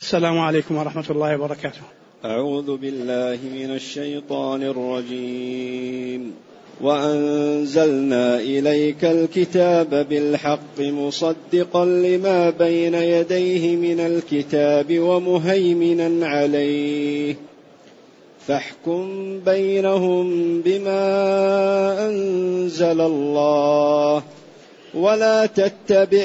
السلام عليكم ورحمة الله وبركاته. أعوذ بالله من الشيطان الرجيم. وأنزلنا إليك الكتاب بالحق مصدقا لما بين يديه من الكتاب ومهيمنا عليه فاحكم بينهم بما أنزل الله ولا تتبع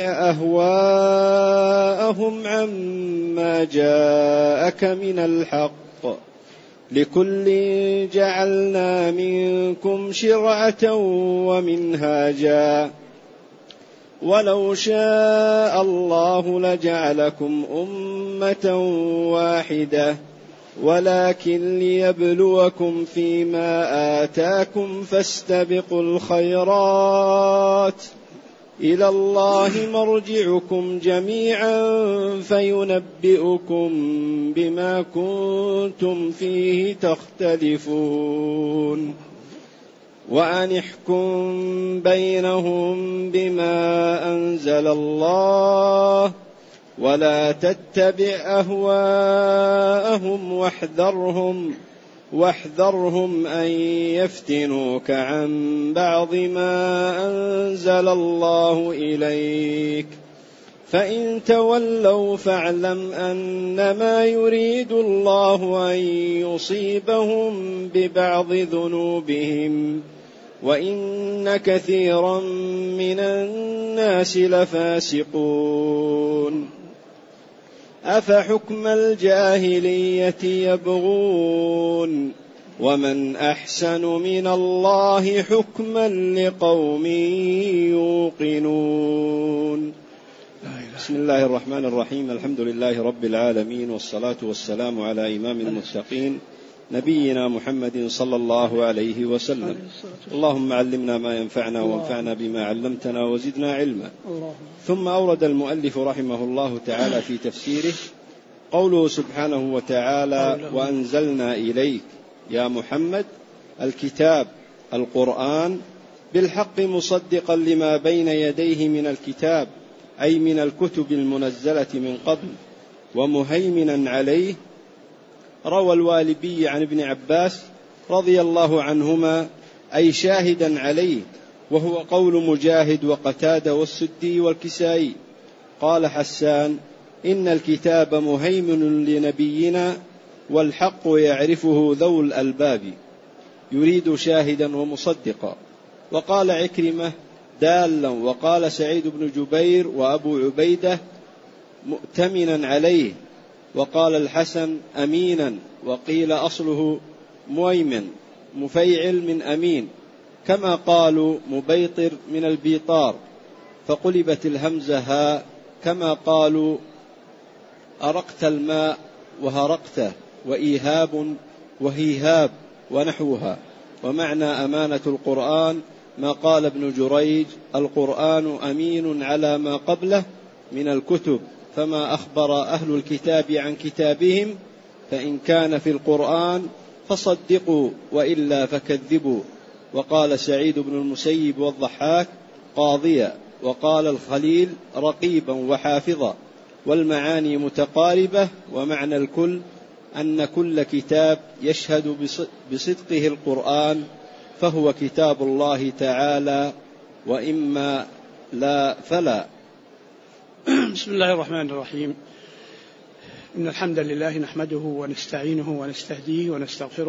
أهواءهم عما جاءك من الحق لكل جعلنا منكم شرعة ومنهاجا ولو شاء الله لجعلكم أمة واحدة ولكن ليبلوكم فيما آتاكم فاستبقوا الخيرات إلى الله مرجعكم جميعا فينبئكم بما كنتم فيه تختلفون وأن احكم بينهم بما أنزل الله ولا تتبع أهواءهم واحذرهم أن يفتنوك عن بعض ما أنزل الله إليك فإن تولوا فاعلم أنما يريد الله أن يصيبهم ببعض ذنوبهم وإن كثيرا من الناس لفاسقون أفحكم الجاهلية يبغون ومن أحسن من الله حكما لقوم يوقنون. بسم الله الرحمن الرحيم. الحمد لله رب العالمين والصلاة والسلام على إمام المتقين نبينا محمد صلى الله عليه وسلم. اللهم علمنا ما ينفعنا وانفعنا بما علمتنا وزدنا علما. ثم أورد المؤلف رحمه الله تعالى في تفسيره قوله سبحانه وتعالى وأنزلنا إليك يا محمد الكتاب القرآن بالحق مصدقا لما بين يديه من الكتاب أي من الكتب المنزلة من قبل ومهيمنا عليه. روى الوالبي عن ابن عباس رضي الله عنهما أي شاهدا عليه، وهو قول مجاهد وقتادة والسدي والكسائي. قال حسان إن الكتاب مهيمن لنبينا والحق يعرفه ذو الألباب يريد شاهدا ومصدقا. وقال عكرمة دالا، وقال سعيد بن جبير وأبو عبيدة مؤتمنا عليه، وقال الحسن أمينا، وقيل أصله مؤيمن مفيعل من أمين، كما قالوا مبيطر من البيطار فقلبت الهمزة ها، كما قالوا أرقت الماء وهرقته، وإيهاب وهيهاب ونحوها. ومعنى أمانة القرآن ما قال ابن جريج القرآن أمين على ما قبله من الكتب، فما أخبر أهل الكتاب عن كتابهم فإن كان في القرآن فصدقوا وإلا فكذبوا. وقال سعيد بن المسيب والضحاك قاضيا، وقال الخليل رقيبا وحافظا، والمعاني متقاربة. ومعنى الكل أن كل كتاب يشهد بصدقه القرآن فهو كتاب الله تعالى، وإما لا فلا. بسم الله الرحمن الرحيم. إن الحمد لله نحمده ونستعينه ونستهديه ونستغفره،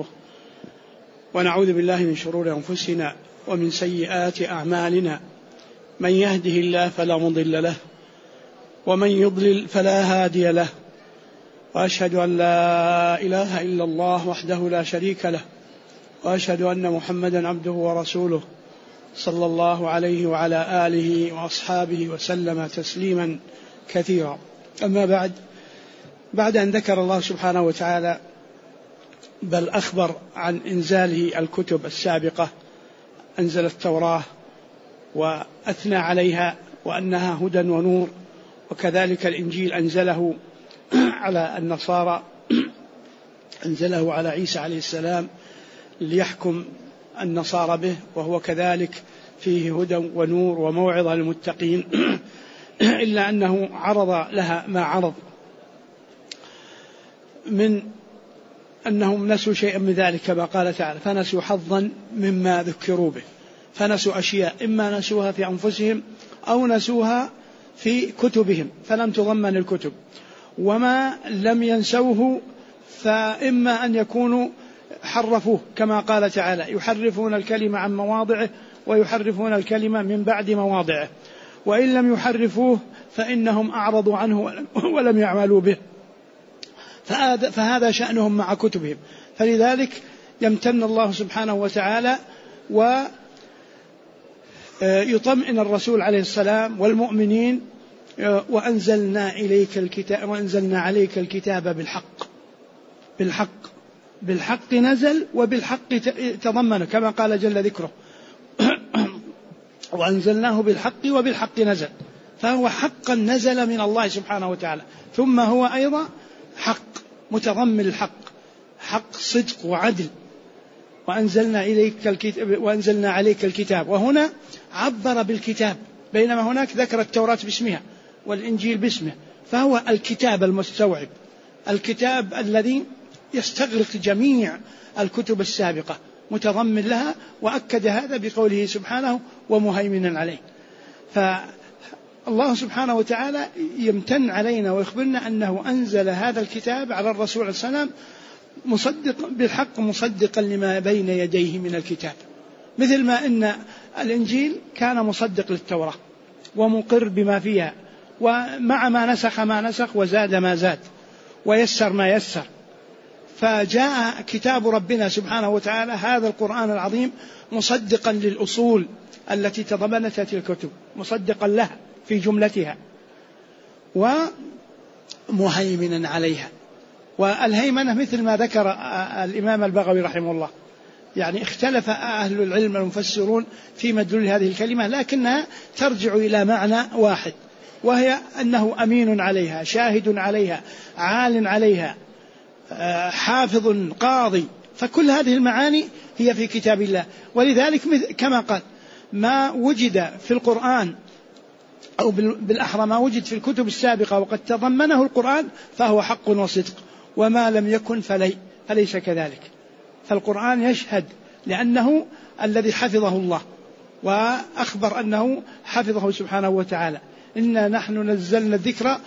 ونعوذ بالله من شرور أنفسنا ومن سيئات أعمالنا. من يهده الله فلا مضل له، ومن يضلل فلا هادي له، وأشهد أن لا إله إلا الله وحده لا شريك له، وأشهد أن محمدا عبده ورسوله صلى الله عليه وعلى آله وأصحابه وسلم تسليما كثيرا. أما بعد أن ذكر الله سبحانه وتعالى بل أخبر عن إنزاله الكتب السابقة، أنزل التوراة وأثنى عليها وأنها هدى ونور، وكذلك الإنجيل أنزله على النصارى، أنزله على عيسى عليه السلام ليحكم النصارى به، وهو كذلك فيه هدى ونور وموعظة للمتقين إلا أنه عرض لها ما عرض. من أنهم نسوا شيئا من ذلك كما قال تعالى فنسوا حظا مما ذكروا به، فنسوا أشياء إما نسوها في أنفسهم أو نسوها في كتبهم فلم تضمن الكتب، وما لم ينسوه فإما أن يكونوا حرفوه كما قال تعالى يحرفون الكلمة عن مواضعه ويحرفون الكلمة من بعد مواضعه، وإن لم يحرفوه فإنهم أعرضوا عنه ولم يعملوا به، فهذا شأنهم مع كتبهم. فلذلك يمتن الله سبحانه وتعالى ويطمئن الرسول عليه السلام والمؤمنين وأنزلنا عليك الكتاب بالحق نزل وبالحق تضمن كما قال جل ذكره وأنزلناه بالحق وبالحق نزل، فهو حقا نزل من الله سبحانه وتعالى، ثم هو أيضا حق متضمن الحق، حق صدق وعدل. وأنزلنا عليك الكتاب، وهنا عبر بالكتاب بينما هناك ذكر التوراة باسمها والإنجيل باسمه، فهو الكتاب المستوعب، الكتاب الذي يستغرق جميع الكتب السابقة متضمن لها، وأكد هذا بقوله سبحانه ومهيمنا عليه. فالله سبحانه وتعالى يمتن علينا ويخبرنا أنه أنزل هذا الكتاب على الرسول عليه السلام مصدق بالحق مصدقا لما بين يديه من الكتاب، مثل ما أن الإنجيل كان مصدق للتوراة ومقر بما فيها، ومع ما نسخ وزاد ما زاد ويسر ما يسر، فجاء كتاب ربنا سبحانه وتعالى هذا القرآن العظيم مصدقا للأصول التي تضمنتها الكتب، مصدقا لها في جملتها ومهيمنا عليها. والهيمنة مثل ما ذكر الإمام البغوي رحمه الله، يعني اختلف أهل العلم المفسرون في مدلول هذه الكلمة، لكنها ترجع إلى معنى واحد، وهي أنه أمين عليها، شاهد عليها، عال عليها، حافظ، قاضي، فكل هذه المعاني هي في كتاب الله. ولذلك كما قال ما وجد في القرآن أو بالأحرى ما وجد في الكتب السابقة وقد تضمنه القرآن فهو حق وصدق، وما لم يكن فليس كذلك. فالقرآن يشهد لأنه الذي حفظه الله وأخبر أنه حفظه سبحانه وتعالى، إنا نحن نزلنا الذكر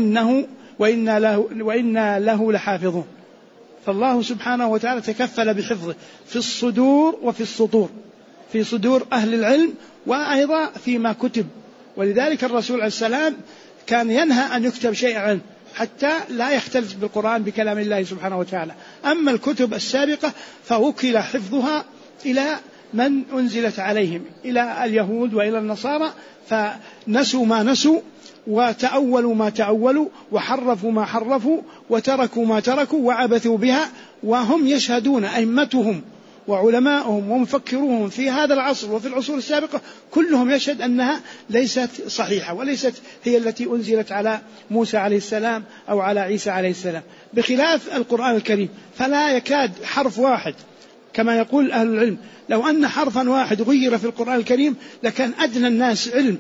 وإنا له لحافظون. فالله سبحانه وتعالى تكفل بحفظه في الصدور وفي السطور، في صدور أهل العلم وأيضا فيما كتب. ولذلك الرسول عليه السلام كان ينهى أن يكتب شيء عنه حتى لا يختلط بالقرآن بكلام الله سبحانه وتعالى. أما الكتب السابقة فوكل حفظها إلى من أنزلت عليهم، إلى اليهود وإلى النصارى، فنسوا ما نسوا وتأولوا ما تأولوا وحرفوا ما حرفوا وتركوا ما تركوا وعبثوا بها، وهم يشهدون أئمتهم وعلماؤهم ومفكروهم في هذا العصر وفي العصور السابقة كلهم يشهد أنها ليست صحيحة وليست هي التي أنزلت على موسى عليه السلام أو على عيسى عليه السلام، بخلاف القرآن الكريم. فلا يكاد حرف واحد كما يقول أهل العلم، لو أن حرفا واحد غير في القرآن الكريم لكان أدنى الناس علم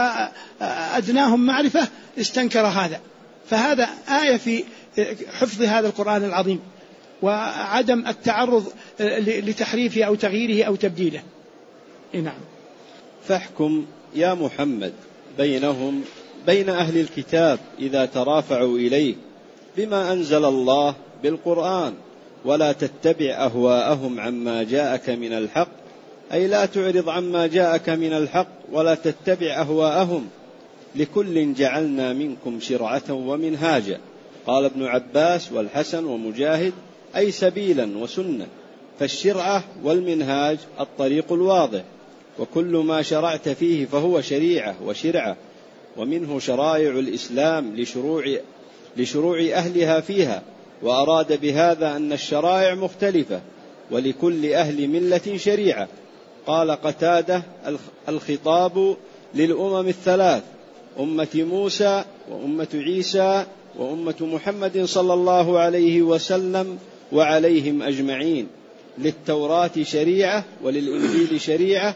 وأدناهم معرفة استنكر هذا. فهذا آية في حفظ هذا القرآن العظيم وعدم التعرض لتحريفه أو تغييره أو تبديله. نعم. فاحكم يا محمد بينهم بين أهل الكتاب إذا ترافعوا إليك بما أنزل الله بالقرآن، ولا تتبع أهواءهم عما جاءك من الحق، أي لا تعرض عما جاءك من الحق ولا تتبع أهواءهم، لكل جعلنا منكم شرعة ومنهاجا. قال ابن عباس والحسن ومجاهد أي سبيلا وسنة، فالشرعة والمنهاج الطريق الواضح، وكل ما شرعت فيه فهو شريعة وشرعة، ومنه شرائع الإسلام لشروع أهلها فيها، وأراد بهذا أن الشرائع مختلفة ولكل أهل ملة شريعة. قال قتادة الخطاب للأمم الثلاث، أمة موسى وأمة عيسى وأمة محمد صلى الله عليه وسلم وعليهم أجمعين، للتوراة شريعة وللإنجيل شريعة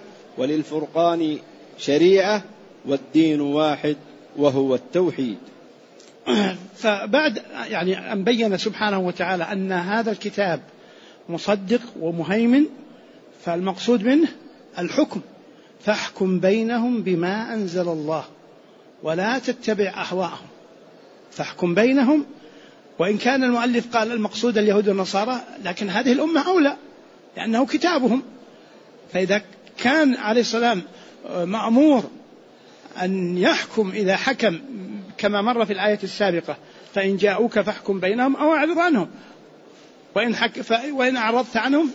وللفرقان شريعة، والدين واحد وهو التوحيد. فبعد يعني أن بين سبحانه وتعالى أن هذا الكتاب مصدق ومهيمن، فالمقصود منه الحكم، فاحكم بينهم بما أنزل الله ولا تتبع أهواءهم. فاحكم بينهم، وإن كان المؤلف قال المقصود اليهود والنصارى، لكن هذه الأمة أولى لأنه كتابهم. فإذا كان عليه السلام مأمور أن يحكم إذا حكم كما مر في الآية السابقة، فإن جاءوك فاحكم بينهم أو أعرض عنهم، وإن أعرضت عنهم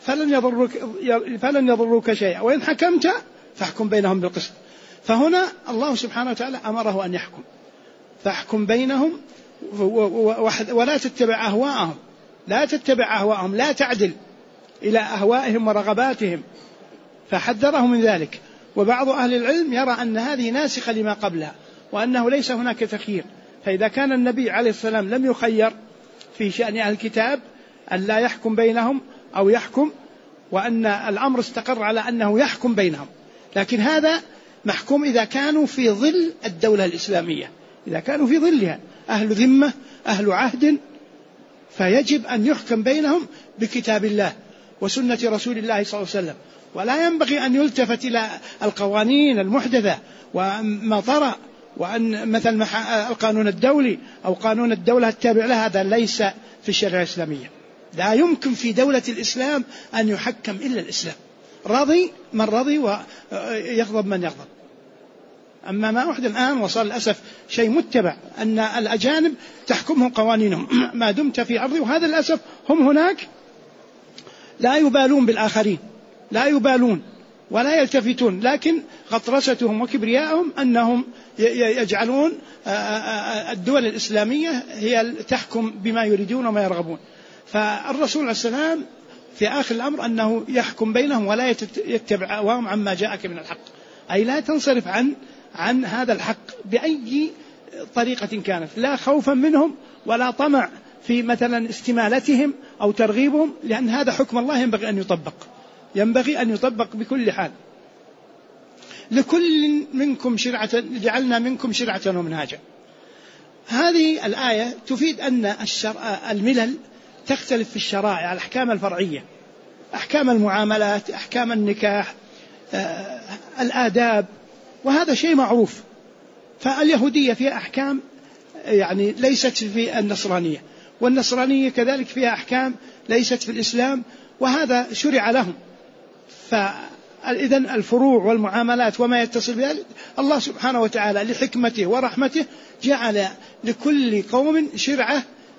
فلن يضروك شيئا، وإن حكمت فاحكم بينهم بالقسط. فهنا الله سبحانه وتعالى أمره أن يحكم، فاحكم بينهم ولا تتبع أهواءهم، لا تعدل إلى أهوائهم ورغباتهم، فحذره من ذلك. وبعض أهل العلم يرى أن هذه ناسخة لما قبلها، وأنه ليس هناك تخيير. فإذا كان النبي عليه السلام لم يخير في شأن أهل الكتاب أن لا يحكم بينهم أو يحكم، وأن الأمر استقر على أنه يحكم بينهم، لكن هذا محكوم إذا كانوا في ظل الدولة الإسلامية، إذا كانوا في ظلها أهل ذمة أهل عهد، فيجب أن يحكم بينهم بكتاب الله وسنة رسول الله صلى الله عليه وسلم، ولا ينبغي أن يلتفت إلى القوانين المحدثة وما طرأ، وأن مثل القانون الدولي أو قانون الدولة التابع له، هذا ليس في الشريعة الإسلامية. لا يمكن في دولة الإسلام أن يحكم إلا الإسلام، رضي من رضي ويغضب من يغضب. أما ما أحدث الآن وصل للأسف شيء متبع، أن الأجانب تحكمهم قوانينهم ما دمت في أرضي، وهذا للأسف هم هناك لا يبالون بالآخرين، لا يبالون ولا يلتفتون، لكن غطرستهم وكبريائهم أنهم يجعلون الدول الإسلامية هي تحكم بما يريدون وما يرغبون. فالرسول عليه السلام في آخر الأمر أنه يحكم بينهم ولا يتبع أهواءهم عما جاءك من الحق، أي لا تنصرف عن هذا الحق بأي طريقة كانت، لا خوفا منهم ولا طمع في مثلا استمالتهم أو ترغيبهم، لأن هذا حكم الله ينبغي أن يطبق بكل حال. لكل منكم شرعة جعلنا منكم شرعة ومنهاجا. هذه الآية تفيد أن الملل تختلف في الشرائع، الأحكام الفرعية، أحكام المعاملات، أحكام النكاح، الآداب، وهذا شيء معروف. فاليهودية فيها أحكام يعني ليست في النصرانية، والنصرانية كذلك فيها أحكام ليست في الإسلام، وهذا شرع لهم. فإذن الفروع والمعاملات وما يتصل بها الله سبحانه وتعالى لحكمته ورحمته جعل لكل قوم شرعة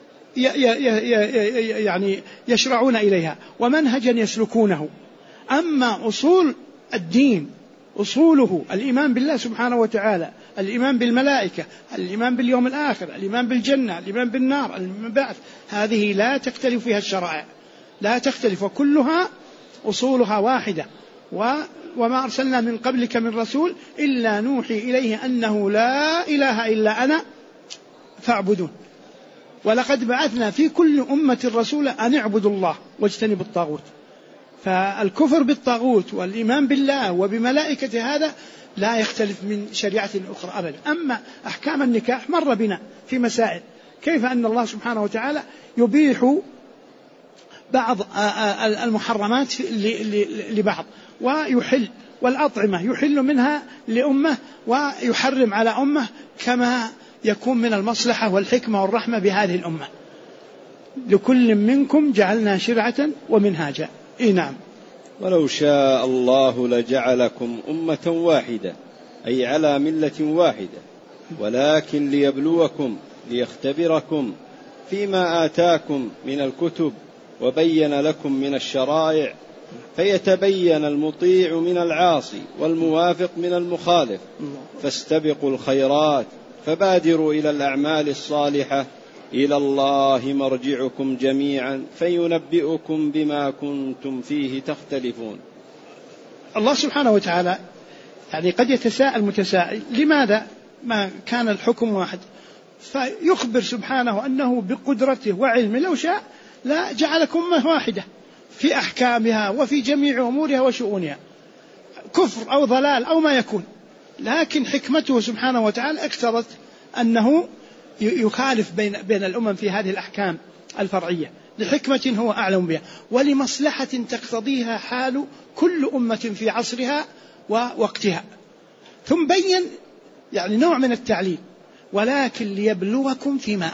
يعني يشرعون إليها ومنهجا يسلكونه. أما أصول الدين أصوله الإيمان بالله سبحانه وتعالى، الإيمان بالملائكة، الإيمان باليوم الآخر، الإيمان بالجنة، الإيمان بالنار، الإيمان بالبعث، هذه لا تختلف فيها الشرائع، لا تختلف، وكلها أصولها واحدة. وما أرسلنا من قبلك من رسول إلا نوحي إليه أنه لا إله إلا أنا فاعبدون، ولقد بعثنا في كل أمة رسولا أن اعبدوا الله واجتنبوا الطاغوت. فالكفر بالطاغوت والإيمان بالله وبملائكة هذا لا يختلف من شريعة أخرى أبدا. أما أحكام النكاح مر بنا في مسائل، كيف أن الله سبحانه وتعالى يبيح بعض المحرمات لبعض ويحل، والأطعمة يحل منها لأمة ويحرم على أمة، كما يكون من المصلحة والحكمة والرحمة بهذه الأمة. لكل منكم جعلنا شرعة ومنهاجا. نعم. ولو شاء الله لجعلكم أمة واحدة، أي على ملة واحدة، ولكن ليبلوكم ليختبركم فيما آتاكم من الكتب وبين لكم من الشرائع، فيتبين المطيع من العاصي والموافق من المخالف، فاستبقوا الخيرات، فبادروا إلى الأعمال الصالحة، إلى الله مرجعكم جميعا فينبئكم بما كنتم فيه تختلفون. الله سبحانه وتعالى يعني قد يتساءل متسائل لماذا ما كان الحكم واحد، فيخبر سبحانه أنه بقدرته وعلمه لو شاء لا جعلكم أمة واحدة في أحكامها وفي جميع أمورها وشؤونها، كفر أو ضلال أو ما يكون، لكن حكمته سبحانه وتعالى اقتضت أنه يخالف بين الأمم في هذه الأحكام الفرعية لحكمة هو أعلم بها ولمصلحة تقتضيها حال كل أمة في عصرها ووقتها. ثم بين يعني نوع من التعليل ولكن ليبلوكم فيما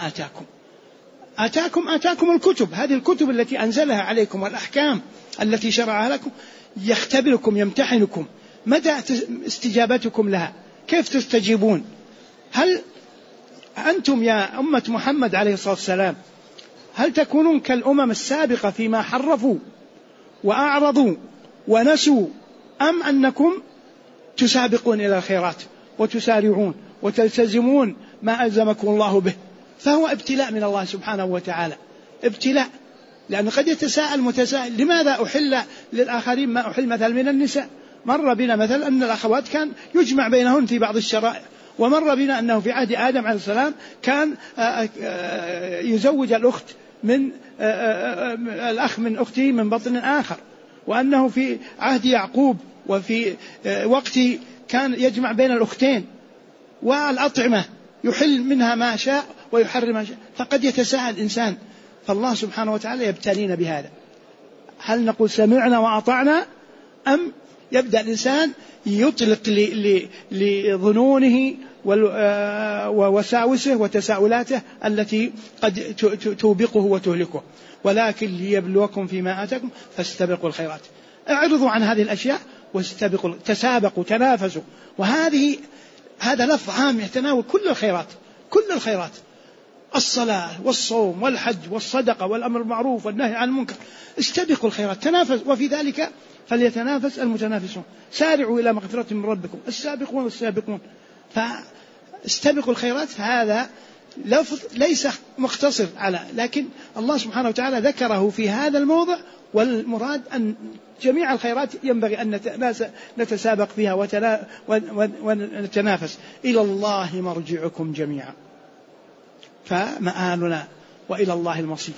آتاكم الكتب، هذه الكتب التي أنزلها عليكم والأحكام التي شرعها لكم يختبركم يمتحنكم مدى استجابتكم لها، كيف تستجيبون. هل أنتم يا أمة محمد عليه الصلاة والسلام هل تكونون كالأمم السابقة فيما حرفوا وأعرضوا ونسوا، أم أنكم تسابقون إلى الخيرات وتسارعون وتلتزمون ما ألزمكم الله به؟ فهو ابتلاء من الله سبحانه وتعالى، ابتلاء، لأن قد يتساءل متساءل لماذا أحل للآخرين ما أحل مثل من النساء. مر بنا مثل أن الأخوات كان يجمع بينهن في بعض الشرائع، ومر بنا أنه في عهد آدم عليه السلام كان يزوج الأخت من الأخ من أخته من بطن آخر، وأنه في عهد يعقوب وفي وقته كان يجمع بين الأختين، والأطعمة يحل منها ما شاء ويحرم ما شاء. فقد يتساءل الإنسان، فالله سبحانه وتعالى يبتلينا بهذا، هل نقول سمعنا وأطعنا أم يبدأ الإنسان يطلق لظنونه ووساوسه وتساؤلاته التي قد توبقه وتهلكه. ولكن ليبلوكم فيما آتاكم فاستبقوا الخيرات، اعرضوا عن هذه الأشياء واستبقوا، تسابقوا تنافسوا. هذا لفظ عام يتناول كل الخيرات، الصلاة والصوم والحج والصدقة والأمر بالمعروف والنهي عن المنكر، استبقوا الخيرات، تنافس، وفي ذلك فليتنافس المتنافسون، سارعوا إلى مغفرة من ربكم السابقون والسابقون. فاستبقوا الخيرات هذا لفظ ليس مقتصر على، لكن الله سبحانه وتعالى ذكره في هذا الموضع، والمراد أن جميع الخيرات ينبغي أن نتسابق فيها ونتنافس. إلى الله مرجعكم جميعا فمآلنا وإلى الله المصير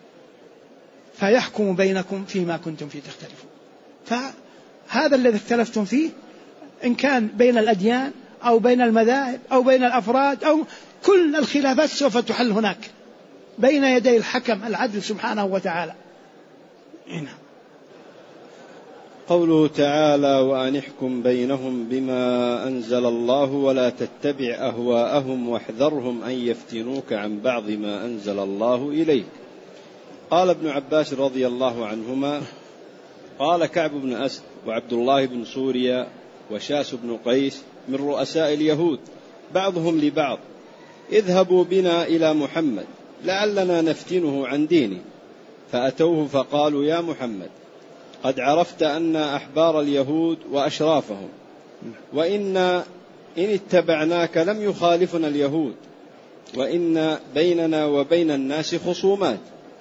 فيحكم بينكم فيما كنتم فيه تختلفون. فهذا الذي اختلفتم فيه إن كان بين الأديان أو بين المذاهب أو بين الأفراد أو كل الخلافات سوف تحل هناك بين يدي الحكم العدل سبحانه وتعالى. هنا قوله تعالى وأن احكم بينهم بما أنزل الله ولا تتبع أهواءهم واحذرهم أن يفتنوك عن بعض ما أنزل الله إليك. قال ابن عباس رضي الله عنهما قال كعب بن أسد وعبد الله بن سوريا وشاس بن قيس من رؤساء اليهود بعضهم لبعض اذهبوا بنا إلى محمد لعلنا نفتنه عن دينه، فأتوه فقالوا يا محمد قد عرفت أن أحبار اليهود وأشرافهم، وإن إن اتبعناك لم يخالفنا اليهود، وإن بيننا وبين الناس خصومات،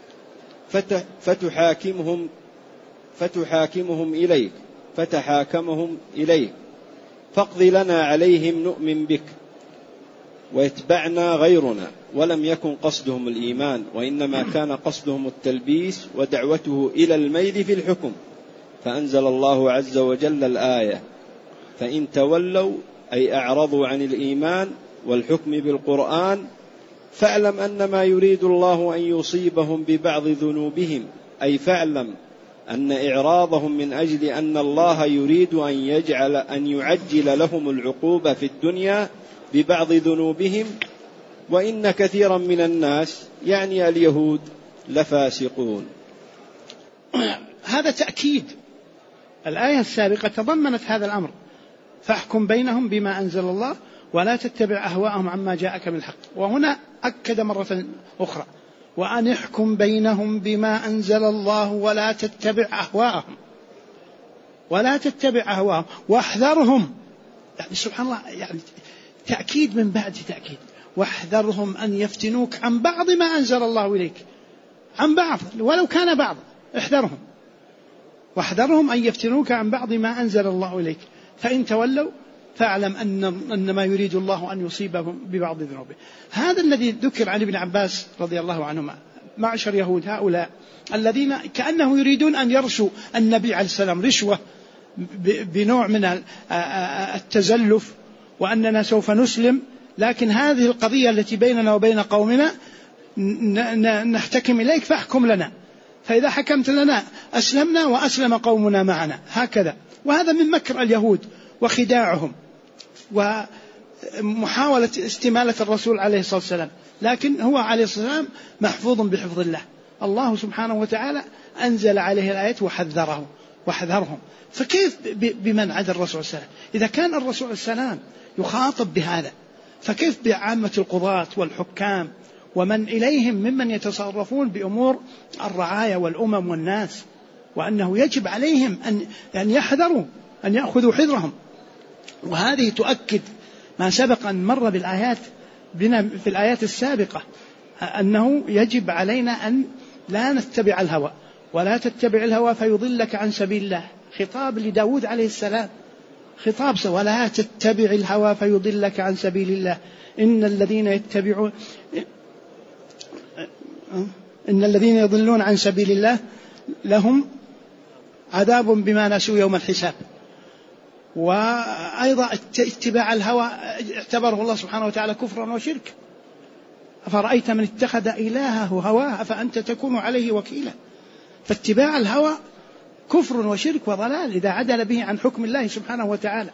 فتحاكمهم إليك فاقض لنا عليهم نؤمن بك ويتبعنا غيرنا. ولم يكن قصدهم الإيمان، وإنما كان قصدهم التلبيس ودعوته إلى الميل في الحكم. فأنزل الله عز وجل الآية فإن تولوا أي أعرضوا عن الإيمان والحكم بالقرآن فاعلم أن ما يريد الله أن يصيبهم ببعض ذنوبهم، أي فاعلم أن إعراضهم من أجل أن الله يريد أن يعجل لهم العقوبة في الدنيا ببعض ذنوبهم، وإن كثيرا من الناس يعني اليهود لفاسقون. هذا تأكيد، الآية السابقة تضمنت هذا الأمر، فاحكم بينهم بما أنزل الله ولا تتبع أهواءهم عما جاءك من الحق. وهنا أكد مرة أخرى وأن احكم بينهم بما أنزل الله ولا تتبع أهواءهم واحذرهم، يعني سبحان الله، يعني تأكيد من بعد تأكيد، واحذرهم أن يفتنوك عن بعض ما أنزل الله إليك، عن بعض ولو كان بعض، احذرهم واحذرهم أن يفتنوك عن بعض ما أنزل الله إليك، فإن تولوا فاعلم أن ما يريد الله أن يصيبهم ببعض ذنوبه. هذا الذي ذكر عن ابن عباس رضي الله عنهما، معشر يهود هؤلاء الذين كأنه يريدون أن يرشوا النبي عليه السلام رشوة بنوع من التزلف، وأننا سوف نسلم لكن هذه القضية التي بيننا وبين قومنا نحتكم إليك فاحكم لنا، فإذا حكمت لنا أسلمنا وأسلم قومنا معنا، هكذا. وهذا من مكر اليهود وخداعهم ومحاولة استمالة الرسول عليه الصلاة والسلام، لكن هو عليه الصلاة والسلام محفوظ بحفظ الله. الله سبحانه وتعالى أنزل عليه الآيات وحذرهم. فكيف بمن عدا الرسول صلى الله عليه وسلم؟ إذا كان الرسول صلى الله عليه وسلم يخاطب بهذا، فكيف بعامة القضاة والحكام ومن إليهم ممن يتصرفون بأمور الرعاية والأمم والناس، وأنه يجب عليهم أن يحذروا، أن يأخذوا حذرهم. وهذه تؤكد ما سبق أن مر بالآيات بنا في الآيات السابقة، أنه يجب علينا أن لا نتبع الهوى، ولا تتبع الهوى فيضلك عن سبيل الله. خطاب لداود عليه السلام، خطاب ولا تتبع الهوى فيضلك عن سبيل الله. إن الذين يضلون عن سبيل الله لهم عذاب بما نسوا يوم الحساب. وأيضا اتباع الهوى اعتبره الله سبحانه وتعالى كفرا وشرك. أفرأيت من اتخذ إلهه هواه أفأنت تكون عليه وكيلا. فاتباع الهوى كفر وشرك وضلال إذا عدل به عن حكم الله سبحانه وتعالى.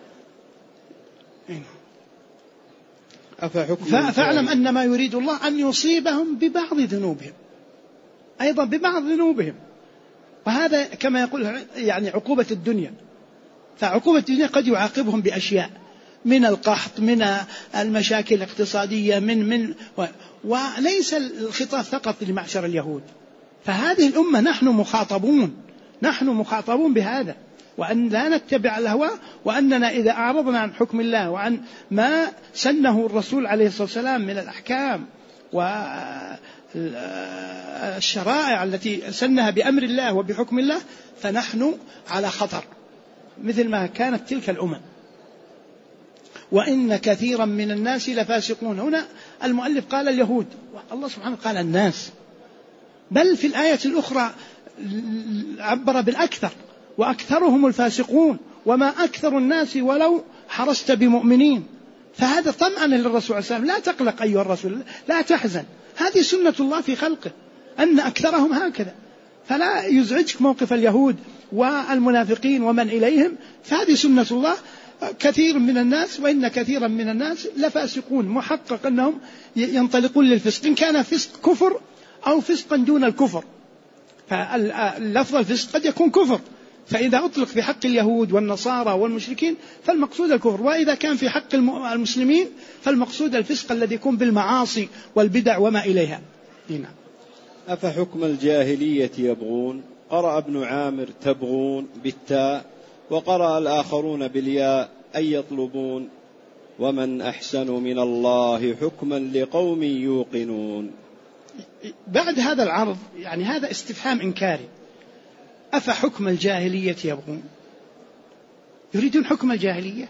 فاعلم أن ما يريد الله أن يصيبهم ببعض ذنوبهم، أيضا ببعض ذنوبهم. وهذا كما يقول يعني عقوبة الدنيا. فعقوبة الدنيا قد يعاقبهم بأشياء من القحط، من المشاكل الاقتصادية، وليس الخطاب فقط لمعشر اليهود. فهذه الأمة نحن مخاطبون بهذا، وأن لا نتبع الهوى، وأننا إذا أعرضنا عن حكم الله وعن ما سنه الرسول عليه الصلاة والسلام من الأحكام والشرائع التي سنها بأمر الله وبحكم الله، فنحن على خطر مثل ما كانت تلك الأمم. وإن كثيرا من الناس لفاسقون. هنا المؤلف قال اليهود، الله سبحانه قال الناس، بل في الآية الأخرى عبر بالأكثر، وأكثرهم الفاسقون وما أكثر الناس ولو حرصت بمؤمنين. فهذا طمأن للرسول صلى الله عليه وسلم، لا تقلق أيها الرسول، لا تحزن، هذه سنة الله في خلقه أن أكثرهم هكذا. فلا يزعجك موقف اليهود والمنافقين ومن إليهم، فهذه سنة الله. كثير من الناس، وإن كثيرا من الناس لفاسقون، محقق أنهم ينطلقون للفسق، إن كان فسق كفر أو فسقا دون الكفر. فاللفظ الفسق قد يكون كفر، فإذا أطلق في حق اليهود والنصارى والمشركين فالمقصود الكفر، وإذا كان في حق المسلمين فالمقصود الفسق الذي يكون بالمعاصي والبدع وما إليها. نعم. أفحكم الجاهلية يبغون. قرأ ابن عامر تبغون بالتاء، وقرأ الآخرون بالياء أي يطلبون. ومن أحسن من الله حكما لقوم يوقنون. بعد هذا العرض يعني هذا استفهام إنكاري. أفحكم الجاهلية يبغون، يريدون حكم الجاهلية؟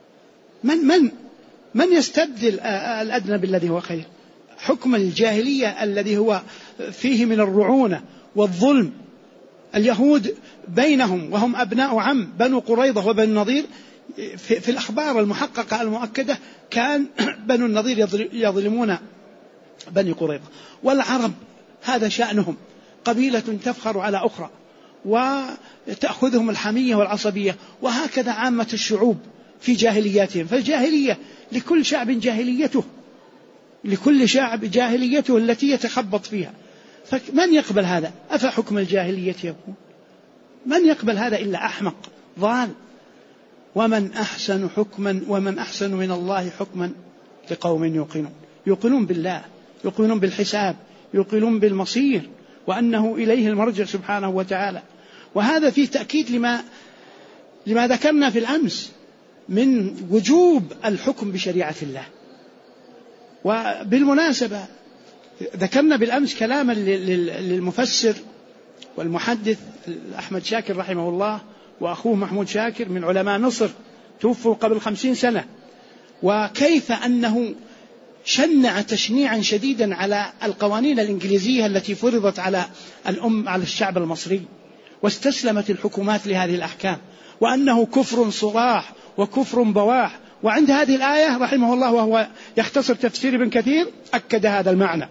من يستبدل الأدنى بالذي هو خير؟ حكم الجاهلية الذي هو فيه من الرعونة والظلم. اليهود بينهم وهم أبناء عم، بنو قريظة وبنو النضير، في الأخبار المحققة المؤكدة كان بنو النضير يظلمون بني قريظة. والعرب هذا شأنهم، قبيلة تفخر على أخرى وتأخذهم الحمية والعصبية، وهكذا عامة الشعوب في جاهلياتهم. فالجاهلية لكل شعب جاهليته، لكل شعب جاهليته التي يتخبط فيها. فمن يقبل هذا؟ أفحكم الجاهلية يبغون؟ من يقبل هذا إلا أحمق ضال. ومن أحسن حكما، ومن أحسن من الله حكما لقوم يوقنون. يوقنون بالله، يوقنون بالحساب، يوقنون بالمصير، وأنه إليه المرجع سبحانه وتعالى. وهذا فيه تأكيد لما ذكرنا في الأمس من وجوب الحكم بشريعة الله. وبالمناسبة ذكرنا بالأمس كلاما للمفسر والمحدث أحمد شاكر رحمه الله، وأخوه محمود شاكر من علماء مصر، توفوا قبل 50 سنة، وكيف أنه شنع تشنيعا شديدا على القوانين الإنجليزية التي فرضت على الشعب المصري، واستسلمت الحكومات لهذه الأحكام، وأنه كفر صراح وكفر بواح، وعند هذه الآية رحمه الله وهو يختصر تفسير ابن كثير أكد هذا المعنى،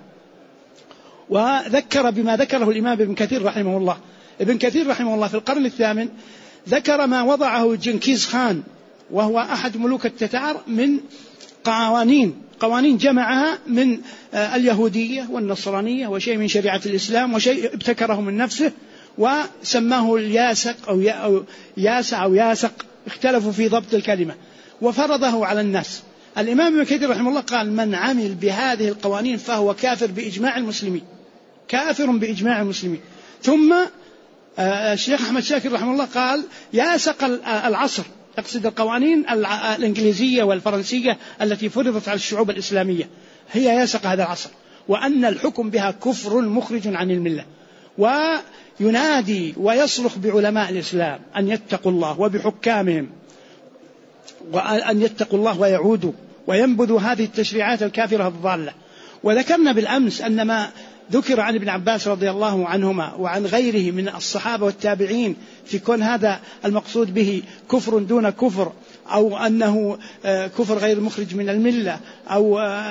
وذكر بما ذكره الإمام ابن كثير رحمه الله. ابن كثير رحمه الله في القرن الثامن ذكر ما وضعه جنكيز خان وهو أحد ملوك التتار من قوانين جمعها من اليهودية والنصرانية وشيء من شريعة الإسلام وشيء ابتكره من نفسه وسماه الياسق أو ياسع أو ياسق، اختلفوا في ضبط الكلمة، وفرضه على الناس. الإمام ابن كثير رحمه الله قال من عمل بهذه القوانين فهو كافر بإجماع المسلمين، كافر بإجماع المسلمين. ثم الشيخ أحمد شاكر رحمه الله قال ياسق العصر، يقصد القوانين الإنجليزية والفرنسية التي فرضت على الشعوب الإسلامية، هي ياسق هذا العصر، وأن الحكم بها كفر مخرج عن الملة. وينادي ويصرخ بعلماء الإسلام أن يتقوا الله وبحكامهم، وأن يتقوا الله ويعودوا وينبذوا هذه التشريعات الكافرة الضالة. وذكرنا بالأمس أن ما ذكر عن ابن عباس رضي الله عنهما وعن غيره من الصحابة والتابعين في كون هذا المقصود به كفر دون كفر، أو أنه كفر غير مخرج من الملة، أو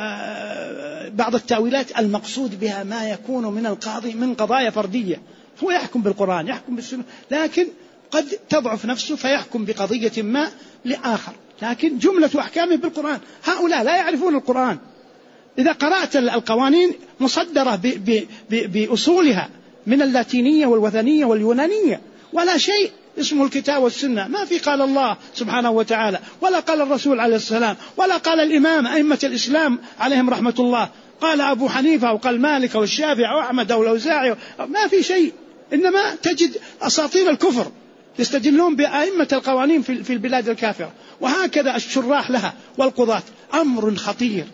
بعض التأويلات المقصود بها ما يكون من القاضي من قضايا فردية، هو يحكم بالقرآن يحكم بالسنة، لكن قد تضعف نفسه فيحكم بقضية ما لآخر، لكن جملة أحكامه بالقرآن. هؤلاء لا يعرفون القرآن. إذا قرأت القوانين مصدرة بأصولها من اللاتينية والوثنية واليونانية، ولا شيء اسمه الكتاب والسنة، ما في قال الله سبحانه وتعالى ولا قال الرسول عليه السلام ولا قال الإمام أئمة الإسلام عليهم رحمة الله، قال أبو حنيفة وقال مالك والشافعي وأحمد والأوزاعي، ما في شيء. إنما تجد أساطير الكفر يستدلون بأئمة القوانين في البلاد الكافرة، وهكذا الشراح لها والقضاة. أمر خطير.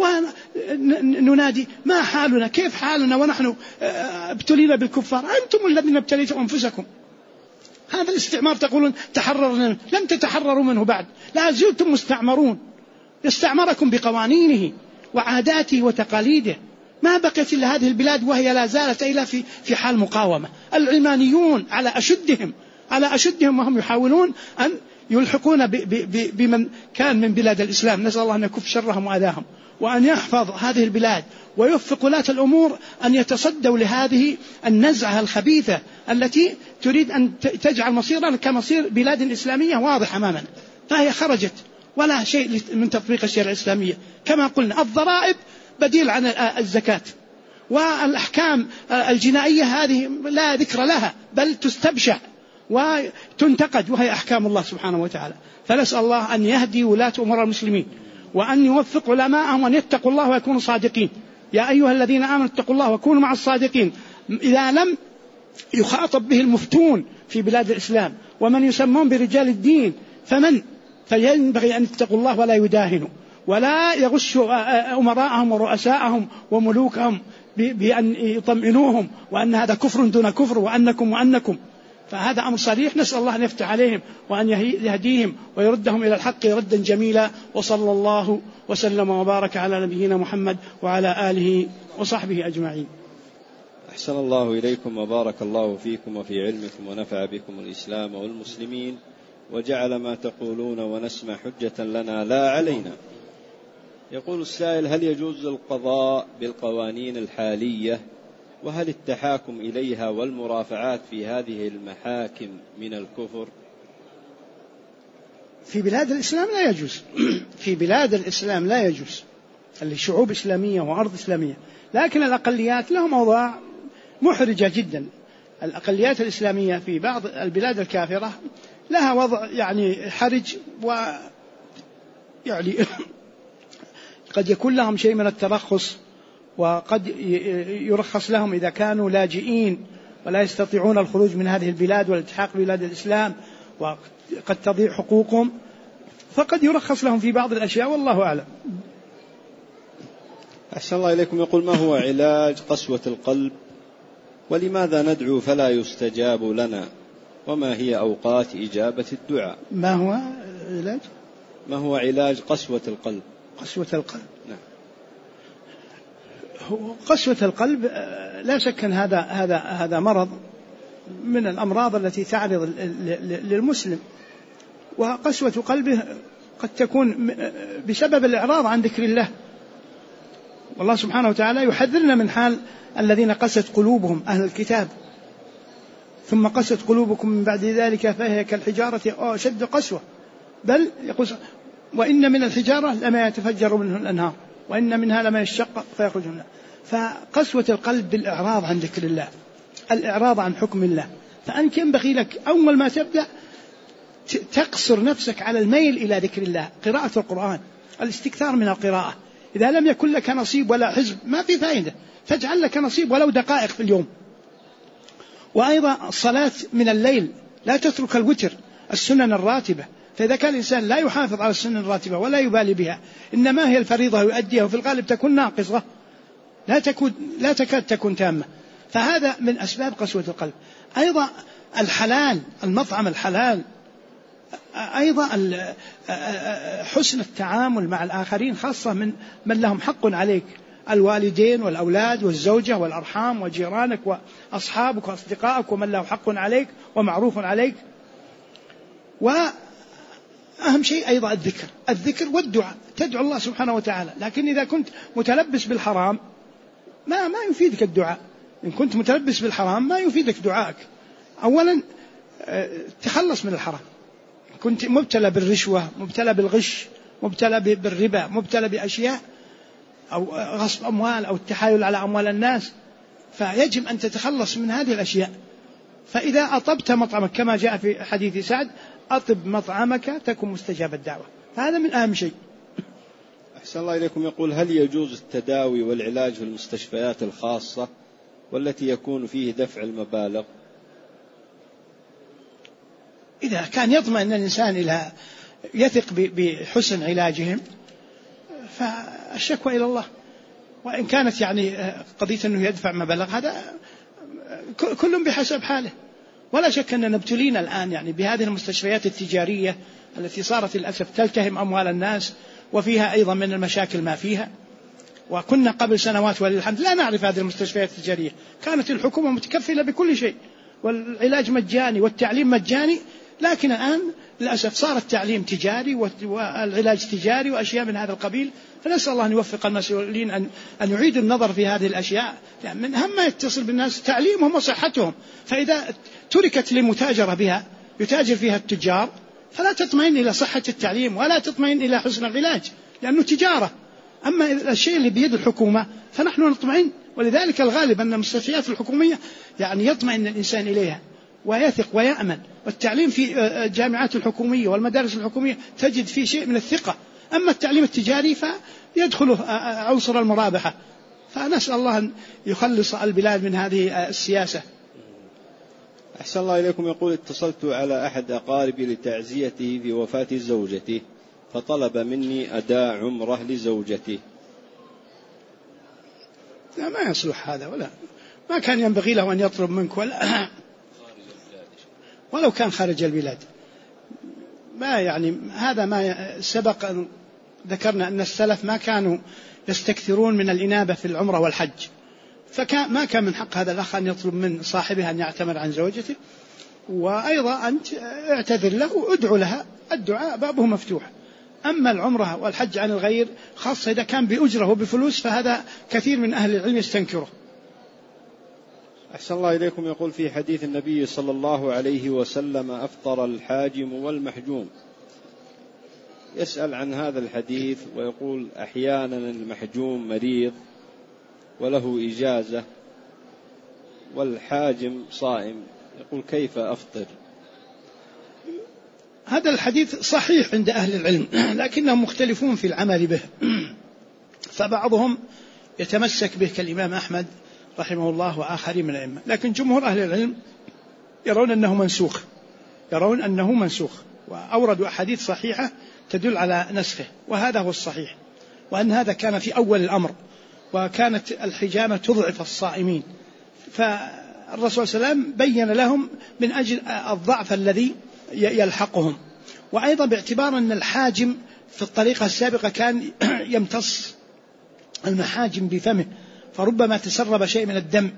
وننادي ما حالنا، كيف حالنا ونحن ابتلينا بالكفار؟ أنتم الذين ابتليتم أنفسكم. هذا الاستعمار تقولون تحررنا، لم تتحرروا منه بعد، لا زلتم مستعمرون. استعمركم بقوانينه وعاداته وتقاليده، ما بقيت إلا هذه البلاد وهي لا زالت إلا في حال مقاومة. العلمانيون على أشدهم وهم يحاولون أن يلحقون بمن كان من بلاد الإسلام. نسأل الله أن يكف شرهم وأذاهم وأن يحفظ هذه البلاد ويوفق ولاة الأمور أن يتصدوا لهذه النزعة الخبيثة التي تريد أن تجعل مصيرنا كمصير بلاد إسلامية واضح أمامنا، فهي خرجت ولا شيء من تطبيق الشريعة الإسلامية. كما قلنا الضرائب بديل عن الزكاة، والأحكام الجنائية هذه لا ذكر لها بل تستبشع وتنتقد، وهي أحكام الله سبحانه وتعالى. فنسأل الله أن يهدي ولاة أمور المسلمين وأن يوفق علماءهم وأن يتقوا الله ويكونوا صادقين. يا أيها الذين آمنوا اتقوا الله وكونوا مع الصادقين. إذا لم يخاطب به المفتون في بلاد الإسلام ومن يسمون برجال الدين فينبغي أن يتقوا الله ولا يداهنوا ولا يغشوا أمراءهم ورؤساءهم وملوكهم بأن يطمئنوهم وأن هذا كفر دون كفر وأنكم. فهذا أمر صريح. نسأل الله أن يفتح عليهم وأن يهديهم ويردهم إلى الحق ردا جميلا. وصلى الله وسلم وبارك على نبينا محمد وعلى آله وصحبه أجمعين. أحسن الله إليكم وبارك الله فيكم وفي علمكم ونفع بكم الإسلام والمسلمين، وجعل ما تقولون ونسمع حجة لنا لا علينا. يقول السائل: هل يجوز القضاء بالقوانين الحالية؟ وهل التحاكم إليها والمرافعات في هذه المحاكم من الكفر؟ في بلاد الإسلام لا يجوز. في بلاد الإسلام لا يجوز، اللي شعوب إسلامية وأرض إسلامية. لكن الأقليات لهم أوضاع محرجة جدا. الأقليات الإسلامية في بعض البلاد الكافرة لها وضع يعني حرج، ويعني قد يكون لهم شيء من الترخص، وقد يرخص لهم إذا كانوا لاجئين ولا يستطيعون الخروج من هذه البلاد والالتحاق ببلاد الإسلام، وقد تضيع حقوقهم، فقد يرخص لهم في بعض الأشياء، والله أعلم. أحسن الله إليكم. يقول: ما هو علاج قسوة القلب؟ ولماذا ندعو فلا يستجاب لنا؟ وما هي أوقات إجابة الدعاء؟ ما هو علاج قسوة القلب؟ قسوة القلب. نعم. قسوة القلب لا شك أن هذا مرض من الأمراض التي تعرض للمسلم، وقسوة قلبه قد تكون بسبب الإعراض عن ذكر الله. والله سبحانه وتعالى يحذرنا من حال الذين قست قلوبهم أهل الكتاب، ثم قست قلوبكم من بعد ذلك فهي كالحجارة أو أشد قسوة، بل يقول وإن من الحجارة لما يتفجر منه الأنهار وإن منها لما يشقق فيخرج منها. فقسوة القلب بالإعراض عن ذكر الله، الإعراض عن حكم الله. فأنت ينبغي لك أول ما تبدأ تقصر نفسك على الميل إلى ذكر الله، قراءة القرآن، الاستكثار من القراءة. إذا لم يكن لك نصيب ولا حزب ما في فائدة، فاجعل لك نصيب ولو دقائق في اليوم. وأيضا الصلاة من الليل، لا تترك الوتر، السنن الراتبة. فإذا كان الإنسان لا يحافظ على السنن الراتبة ولا يبالي بها، إنما هي الفريضة يؤديها وفي الغالب تكون ناقصة، لا تكاد تكون تامة. فهذا من أسباب قسوة القلب. أيضا الحلال، المطعم الحلال، أيضا حسن التعامل مع الآخرين، خاصة من لهم حق عليك، الوالدين والأولاد والزوجة والأرحام وجيرانك وأصحابك وأصدقائك ومن له حق عليك ومعروف عليك. وأهم شيء أيضا الذكر والدعاء، تدعو الله سبحانه وتعالى. لكن إذا كنت متلبس بالحرام ما يفيدك الدعاء. إن كنت متلبس بالحرام ما يفيدك دعائك. أولا تخلص من الحرام. كنت مبتلى بالرشوة، مبتلى بالغش، مبتلى بالربا، مبتلى بأشياء أو غصب أموال أو التحايل على أموال الناس، فيجب أن تتخلص من هذه الأشياء. فإذا أطبت مطعمك كما جاء في حديث سعد، أطب مطعمك تكن مستجاب الدعوة. فهذا من أهم شيء. أحسن الله إليكم. يقول: هل يجوز التداوي والعلاج في المستشفيات الخاصة والتي يكون فيه دفع المبالغ؟ إذا كان يطمئن الإنسان إلى يثق بحسن علاجهم فالشكوى إلى الله. وإن كانت قضية أنه يدفع مبالغ، هذا كل بحسب حاله. ولا شك أننا ابتلينا الآن بهذه المستشفيات التجارية التي صارت للأسف تلتهم أموال الناس، وفيها أيضا من المشاكل ما فيها. وكنا قبل سنوات ولله الحمد لا نعرف هذه المستشفيات التجارية، كانت الحكومة متكفلة بكل شيء، والعلاج مجاني والتعليم مجاني. لكن الآن للأسف صار التعليم تجاري والعلاج تجاري وأشياء من هذا القبيل. فنسأل الله أن يوفق المسؤولين أن يعيدوا النظر في هذه الأشياء، من هم ما يتصل بالناس تعليمهم وصحتهم. فإذا تركت لمتاجرة بها يتاجر فيها التجار، فلا تطمئن إلى صحة التعليم ولا تطمئن إلى حسن العلاج، لأنه تجارة. أما الشيء اللي بيد الحكومة فنحن نطمئن. ولذلك الغالب أن المستشفيات الحكومية يطمئن الإنسان إليها ويثق ويأمن. والتعليم في الجامعات الحكومية والمدارس الحكومية تجد فيه شيء من الثقة. أما التعليم التجاري فيدخله عنصر المرابحة. فنسأل الله أن يخلص البلاد من هذه السياسة. أحسن الله إليكم. يقول: اتصلت على أحد أقاربي لتعزيته في وفاة زوجته، فطلب مني أداء عمرة لزوجته. لا، ما يصلح هذا، ولا ما كان ينبغي له أن يطلب منك ولو كان خارج البلاد. هذا ما سبق أن ذكرنا أن السلف ما كانوا يستكثرون من الإنابة في العمرة والحج، فما كان من حق هذا الأخ أن يطلب من صاحبه أن يعتمر عن زوجته. وأيضا أنت اعتذر له وادعو لها، الدعاء بابه مفتوح. أما العمرة والحج عن الغير، خاصة إذا كان بأجرة وبفلوس، فهذا كثير من أهل العلم يستنكره. أحسن الله إليكم. يقول: في حديث النبي صلى الله عليه وسلم: أفطر الحاجم والمحجوم. يسأل عن هذا الحديث ويقول: أحيانا المحجوم مريض وله إجازة والحاجم صائم، يقول: كيف أفطر؟ هذا الحديث صحيح عند أهل العلم، لكنهم مختلفون في العمل به. فبعضهم يتمسك به كالإمام أحمد رحمه الله وآخرين من الأئمة، لكن جمهور أهل العلم يرون أنه منسوخ، وأوردوا أحاديث صحيحة تدل على نسخه، وهذا هو الصحيح. وأن هذا كان في أول الأمر، وكانت الحجامة تضعف الصائمين، فالرسول صلى الله عليه وسلم بين لهم من أجل الضعف الذي يلحقهم. وأيضا باعتبار أن الحاجم في الطريقة السابقة كان يمتص المحاجم بفمه، فربما تسرب شيء من الدم،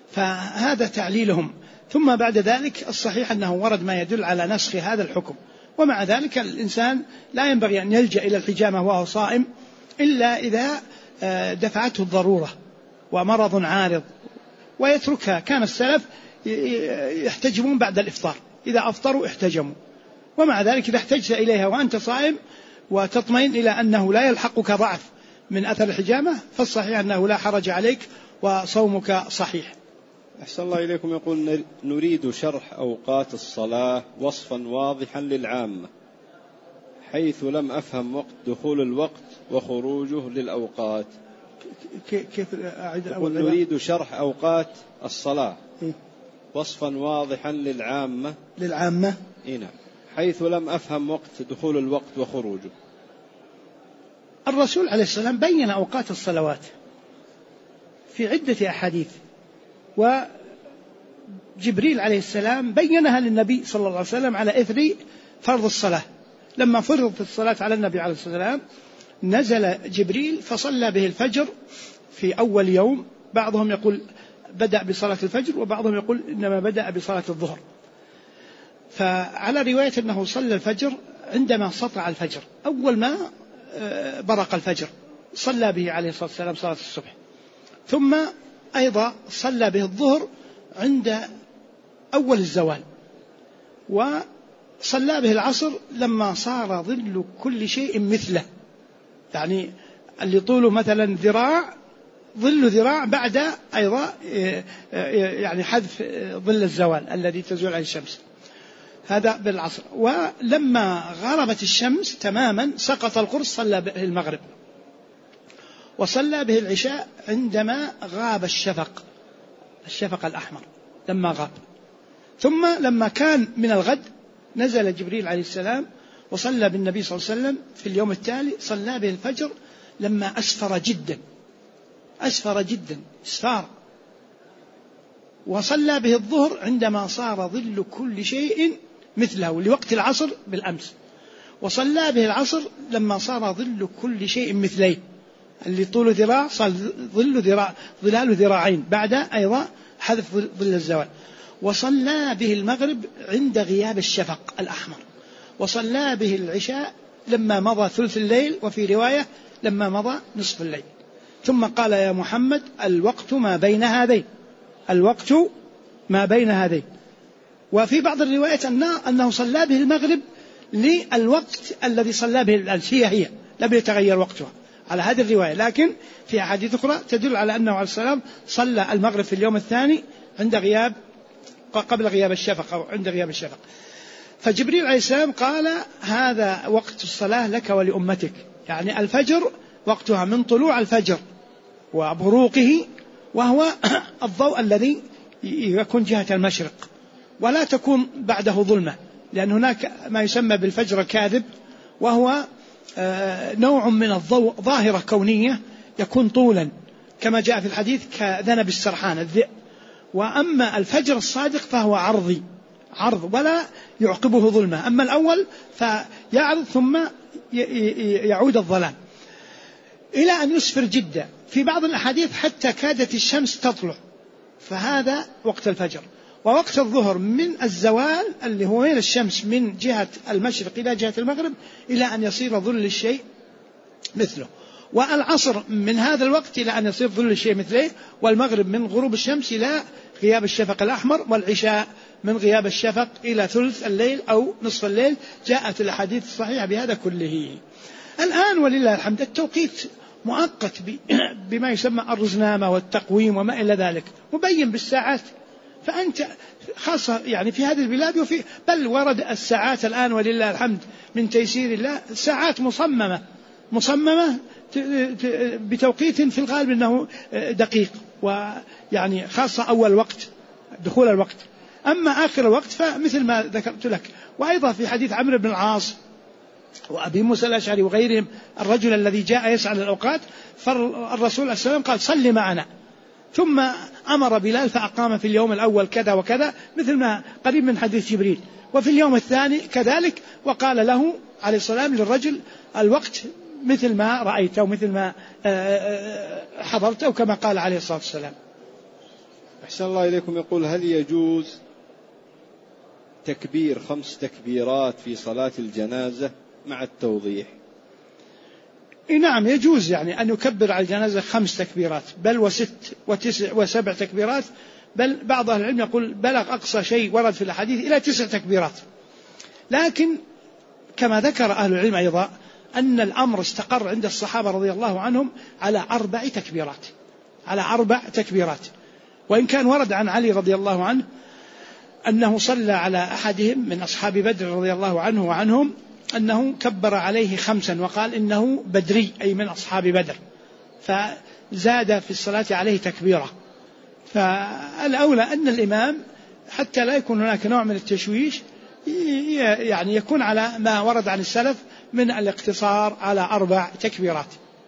فهذا تعليلهم. ثم بعد ذلك الصحيح أنه ورد ما يدل على نسخ هذا الحكم، ومع ذلك الإنسان لا ينبغي أن يلجأ إلى الحجامة وهو صائم إلا إذا دفعته الضرورة ومرض عارض، ويتركها. كان السلف يحتجمون بعد الإفطار، إذا أفطروا احتجموا. ومع ذلك إذا احتجت إليها وأنت صائم وتطمئن إلى أنه لا يلحقك ضعف من أثر الحجامة، فالصحيح أنه لا حرج عليك وصومك صحيح. أحسن الله إليكم. يقول: نريد شرح أوقات الصلاة وصفا واضحا للعامة، حيث لم أفهم وقت دخول الوقت وخروجه للأوقات. كيف أعيد؟ نريد شرح أوقات الصلاة وصفا واضحا للعامة. نعم. حيث لم أفهم وقت دخول الوقت وخروجه. الرسول عليه السلام بين أوقات الصلوات في عدة أحاديث، وجبريل عليه السلام بينها للنبي صلى الله عليه وسلم على إثر فرض الصلاة. لما فرضت الصلاة على النبي عليه السلام نزل جبريل فصلى به الفجر في أول يوم. بعضهم يقول بدأ بصلاة الفجر، وبعضهم يقول إنما بدأ بصلاة الظهر. فعلى رواية أنه صلى الفجر عندما سطع الفجر، أول ما برق الفجر صلى به عليه الصلاة والسلام صلاة الصبح. ثم أيضا صلى به الظهر عند أول الزوال، وصلى به العصر لما صار ظل كل شيء مثله، يعني اللي طوله مثلا ذراع ظل ذراع بعد أيضا يعني حذف ظل الزوال الذي تزول عليه الشمس، هذا بالعصر. ولما غربت الشمس تماما سقط القرص صلى به المغرب، وصلى به العشاء عندما غاب الشفق الأحمر لما غاب. ثم لما كان من الغد نزل جبريل عليه السلام وصلى بالنبي صلى الله عليه وسلم في اليوم التالي، صلى به الفجر لما أسفر جدا إسفار، وصلى به الظهر عندما صار ظل كل شيء مثله لوقت العصر بالأمس، وصلى به العصر لما صار ظل كل شيء مثليه، اللي طول ذراع صار ظلال ذراعين بعد أيضا حذف ظل الزوال. وصلى به المغرب عند غياب الشفق الأحمر، وصلى به العشاء لما مضى ثلث الليل، وفي رواية لما مضى نصف الليل. ثم قال: يا محمد الوقت ما بين هذين. وفي بعض الروايات أنه صلى به المغرب للوقت الذي صلى به الأمس، هي لم يتغير وقتها على هذه الرواية. لكن في أحاديث أخرى تدل على أنه عليه السلام صلى المغرب في اليوم الثاني قبل غياب الشفق أو عند غياب الشفق. فجبريل عليه السلام قال: هذا وقت الصلاة لك ولأمتك، يعني الفجر وقتها من طلوع الفجر وبروقه، وهو الضوء الذي يكون جهة المشرق، ولا تكون بعده ظلمة، لأن هناك ما يسمى بالفجر الكاذب، وهو نوع من الضوء ظاهرة كونية يكون طولا كما جاء في الحديث كذنب السرحان الذئب. وأما الفجر الصادق فهو عرض ولا يعقبه ظلمة. أما الأول فيعرض ثم يعود الظلام إلى أن يسفر جدا. في بعض الأحاديث حتى كادت الشمس تطلع، فهذا وقت الفجر. ووقت الظهر من الزوال اللي هو ميل الشمس من جهة المشرق إلى جهة المغرب إلى أن يصير ظل الشيء مثله. والعصر من هذا الوقت إلى أن يصير ظل الشيء مثله. والمغرب من غروب الشمس إلى غياب الشفق الأحمر. والعشاء من غياب الشفق إلى ثلث الليل أو نصف الليل. جاءت الأحاديث الصحيحة بهذا كله. الآن ولله الحمد التوقيت مؤقت بما يسمى الرزنامة والتقويم وما إلى ذلك، مبين بالساعات. فأنت خاصة يعني في هذه البلاد بل ورد الساعات الآن ولله الحمد من تيسير الله، ساعات مصممة بتوقيت في الغالب أنه دقيق، ويعني خاصة أول وقت دخول الوقت. أما آخر الوقت فمثل ما ذكرت لك. وأيضا في حديث عمرو بن العاص وأبي موسى الأشعري وغيرهم الرجل الذي جاء يسعى للأوقات، فالرسول عليه السلام قال: صل معنا. ثم أمر بلال فأقام في اليوم الأول كذا وكذا، مثل ما قريب من حديث جبريل. وفي اليوم الثاني كذلك، وقال له عليه السلام للرجل: الوقت مثل ما رأيت أو مثل ما حضرت، أو كما قال عليه الصلاة والسلام. أحسن الله إليكم. يقول: هل يجوز تكبير 5 تكبيرات في صلاة الجنازة مع التوضيح؟ نعم يجوز يعني أن يكبر على الجنازة 5 تكبيرات بل و6 و9 و7 تكبيرات، بل بعض أهل العلم يقول بلغ أقصى شيء ورد في الحديث إلى 9 تكبيرات. لكن كما ذكر أهل العلم أيضا أن الأمر استقر عند الصحابة رضي الله عنهم على 4 تكبيرات، على 4 تكبيرات. وإن كان ورد عن علي رضي الله عنه أنه صلى على أحدهم من أصحاب بدر رضي الله عنه وعنهم أنه كبر عليه 5 وقال إنه بدري أي من أصحاب بدر، فزاد في الصلاة عليه تكبيرة. فالأولى أن الإمام حتى لا يكون هناك نوع من التشويش يعني يكون على ما ورد عن السلف من الاقتصار على 4 تكبيرات.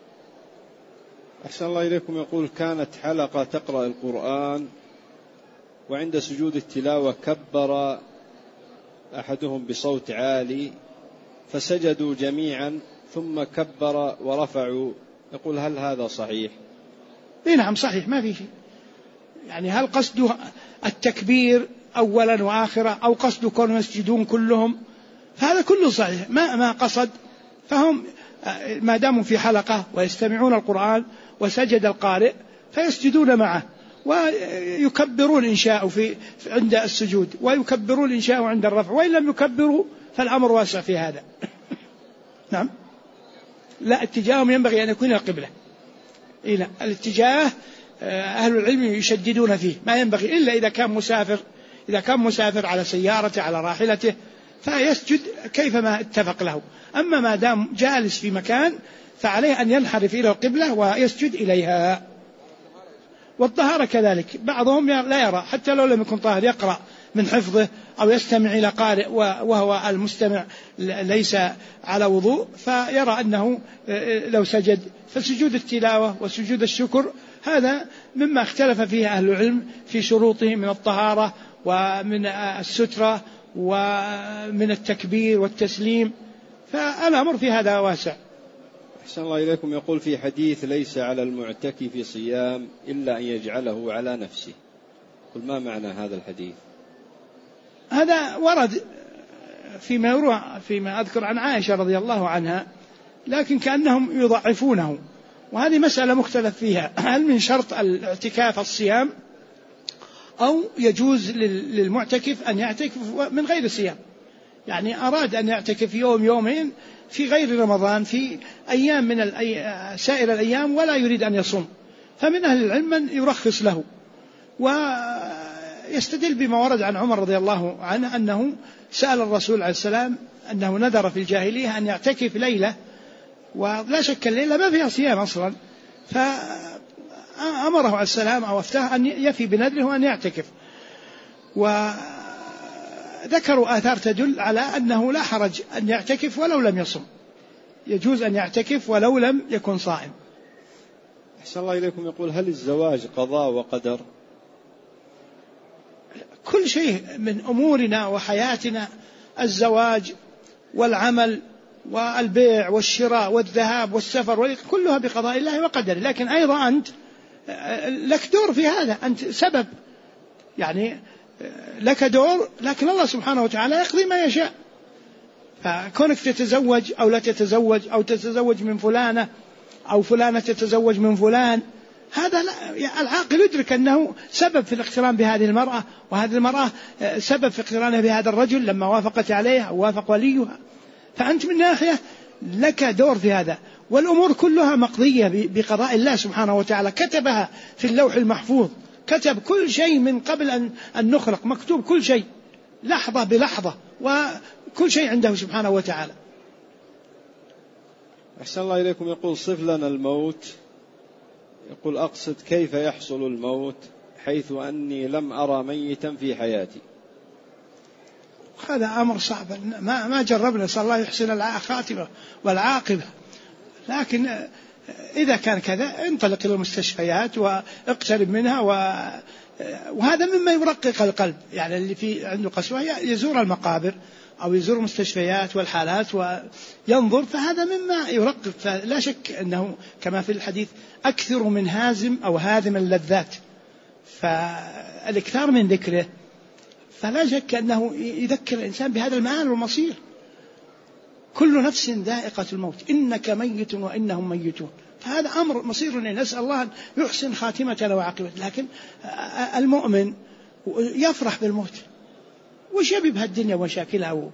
أحسن الله إليكم. يقول كانت حلقة تقرأ القرآن وعند سجود التلاوة كبر أحدهم بصوت عالي فسجدوا جميعا ثم كبر ورفعوا، يقول هل هذا صحيح؟ نعم صحيح، ما في شيء. يعني هل قصده التكبير أولا وآخرا أو قصده كونهم يسجدون كلهم؟ هذا كله صحيح. ما قصد فهم ما داموا في حلقة ويستمعون القرآن وسجد القارئ فيسجدون معه ويكبرون إن شاءوا عند السجود ويكبرون إن شاءوا عند الرفع، وإن لم يكبروا فالأمر واسع في هذا. نعم. لا، اتجاههم ينبغي أن يكون القبلة. إلى الاتجاه أهل العلم يشددون فيه، ما ينبغي إلا إذا كان مسافر على سيارته على راحلته فيسجد كيفما اتفق له. أما ما دام جالس في مكان فعليه أن ينحرف إلى القبلة ويسجد إليها. والطهارة كذلك، بعضهم لا يرى حتى لو لم يكن طاهر يقرأ من حفظه أو يستمع إلى قارئ وهو المستمع ليس على وضوء فيرى أنه لو سجد. فسجود التلاوة وسجود الشكر هذا مما اختلف فيه أهل العلم في شروطه من الطهارة ومن السترة ومن التكبير والتسليم، فالأمر في هذا واسع. أحسن الله إليكم. يقول في حديث ليس على المعتكف صيام إلا أن يجعله على نفسه، قل ما معنى هذا الحديث؟ هذا ورد فيما أذكر عن عائشة رضي الله عنها، لكن كأنهم يضعفونه، وهذه مسألة مختلف فيها. هل من شرط الاعتكاف الصيام أو يجوز للمعتكف أن يعتكف من غير صيام؟ يعني أراد أن يعتكف يوم يومين في غير رمضان في أيام من سائر الأيام ولا يريد أن يصوم، فمن أهل العلم من يرخص له ويستدل بما ورد عن عمر رضي الله عنه أنه سأل الرسول عليه السلام أنه نذر في الجاهلية أن يعتكف ليلة، ولا شك الليلة ما فيها صيام أصلا، فأمره عليه السلام أو أفتاه أن يفي بنذره وأن يعتكف. وذكروا آثار تدل على أنه لا حرج أن يعتكف ولو لم يصم، يجوز أن يعتكف ولو لم يكن صائم. أحسن الله إليكم. يقول هل الزواج قضاء وقدر؟ كل شيء من أمورنا وحياتنا، الزواج والعمل والبيع والشراء والذهاب والسفر كلها بقضاء الله وقدره، لكن أيضا أنت لك دور في هذا، أنت سبب، يعني لك دور، لكن الله سبحانه وتعالى يقضي ما يشاء. فكونك تتزوج أو لا تتزوج أو تتزوج من فلانة أو فلانة تتزوج من فلان، هذا لا، العاقل يدرك أنه سبب في الاقتران بهذه المرأة، وهذه المرأة سبب في اقترانها بهذا الرجل لما وافقت عليه أو وافق وليها، فأنت من ناحية لك دور في هذا. والأمور كلها مقضية بقضاء الله سبحانه وتعالى، كتبها في اللوح المحفوظ، كتب كل شيء من قبل أن نخلق، مكتوب كل شيء لحظة بلحظة، وكل شيء عنده سبحانه وتعالى. أحسن الله إليكم. يقول صف لنا الموت. يقول أقصد كيف يحصل الموت حيث أني لم أرى ميتا في حياتي؟ هذا أمر صعب، ما جربنا، صلى الله يحسن الخاتمة والعاقبة، لكن إذا كان كذا انطلق إلى المستشفيات واقترب منها، وهذا مما يرقق القلب. يعني اللي في عنده قسوة يزور المقابر أو يزور المستشفيات والحالات وينظر، فهذا مما يرقق. فلا شك أنه كما في الحديث أكثر من هازم أو هادم اللذات، فالاكثار من ذكره فلا شك أنه يذكر الإنسان بهذا المآل والمصير. كل نفس ذائقة الموت، إنك ميت وإنهم ميتون. فهذا أمر مصيرنا، نسأل الله أن يحسن خاتمتنا وعاقبتنا. لكن المؤمن يفرح بالموت وشبه بهالدنيا ومشاكلها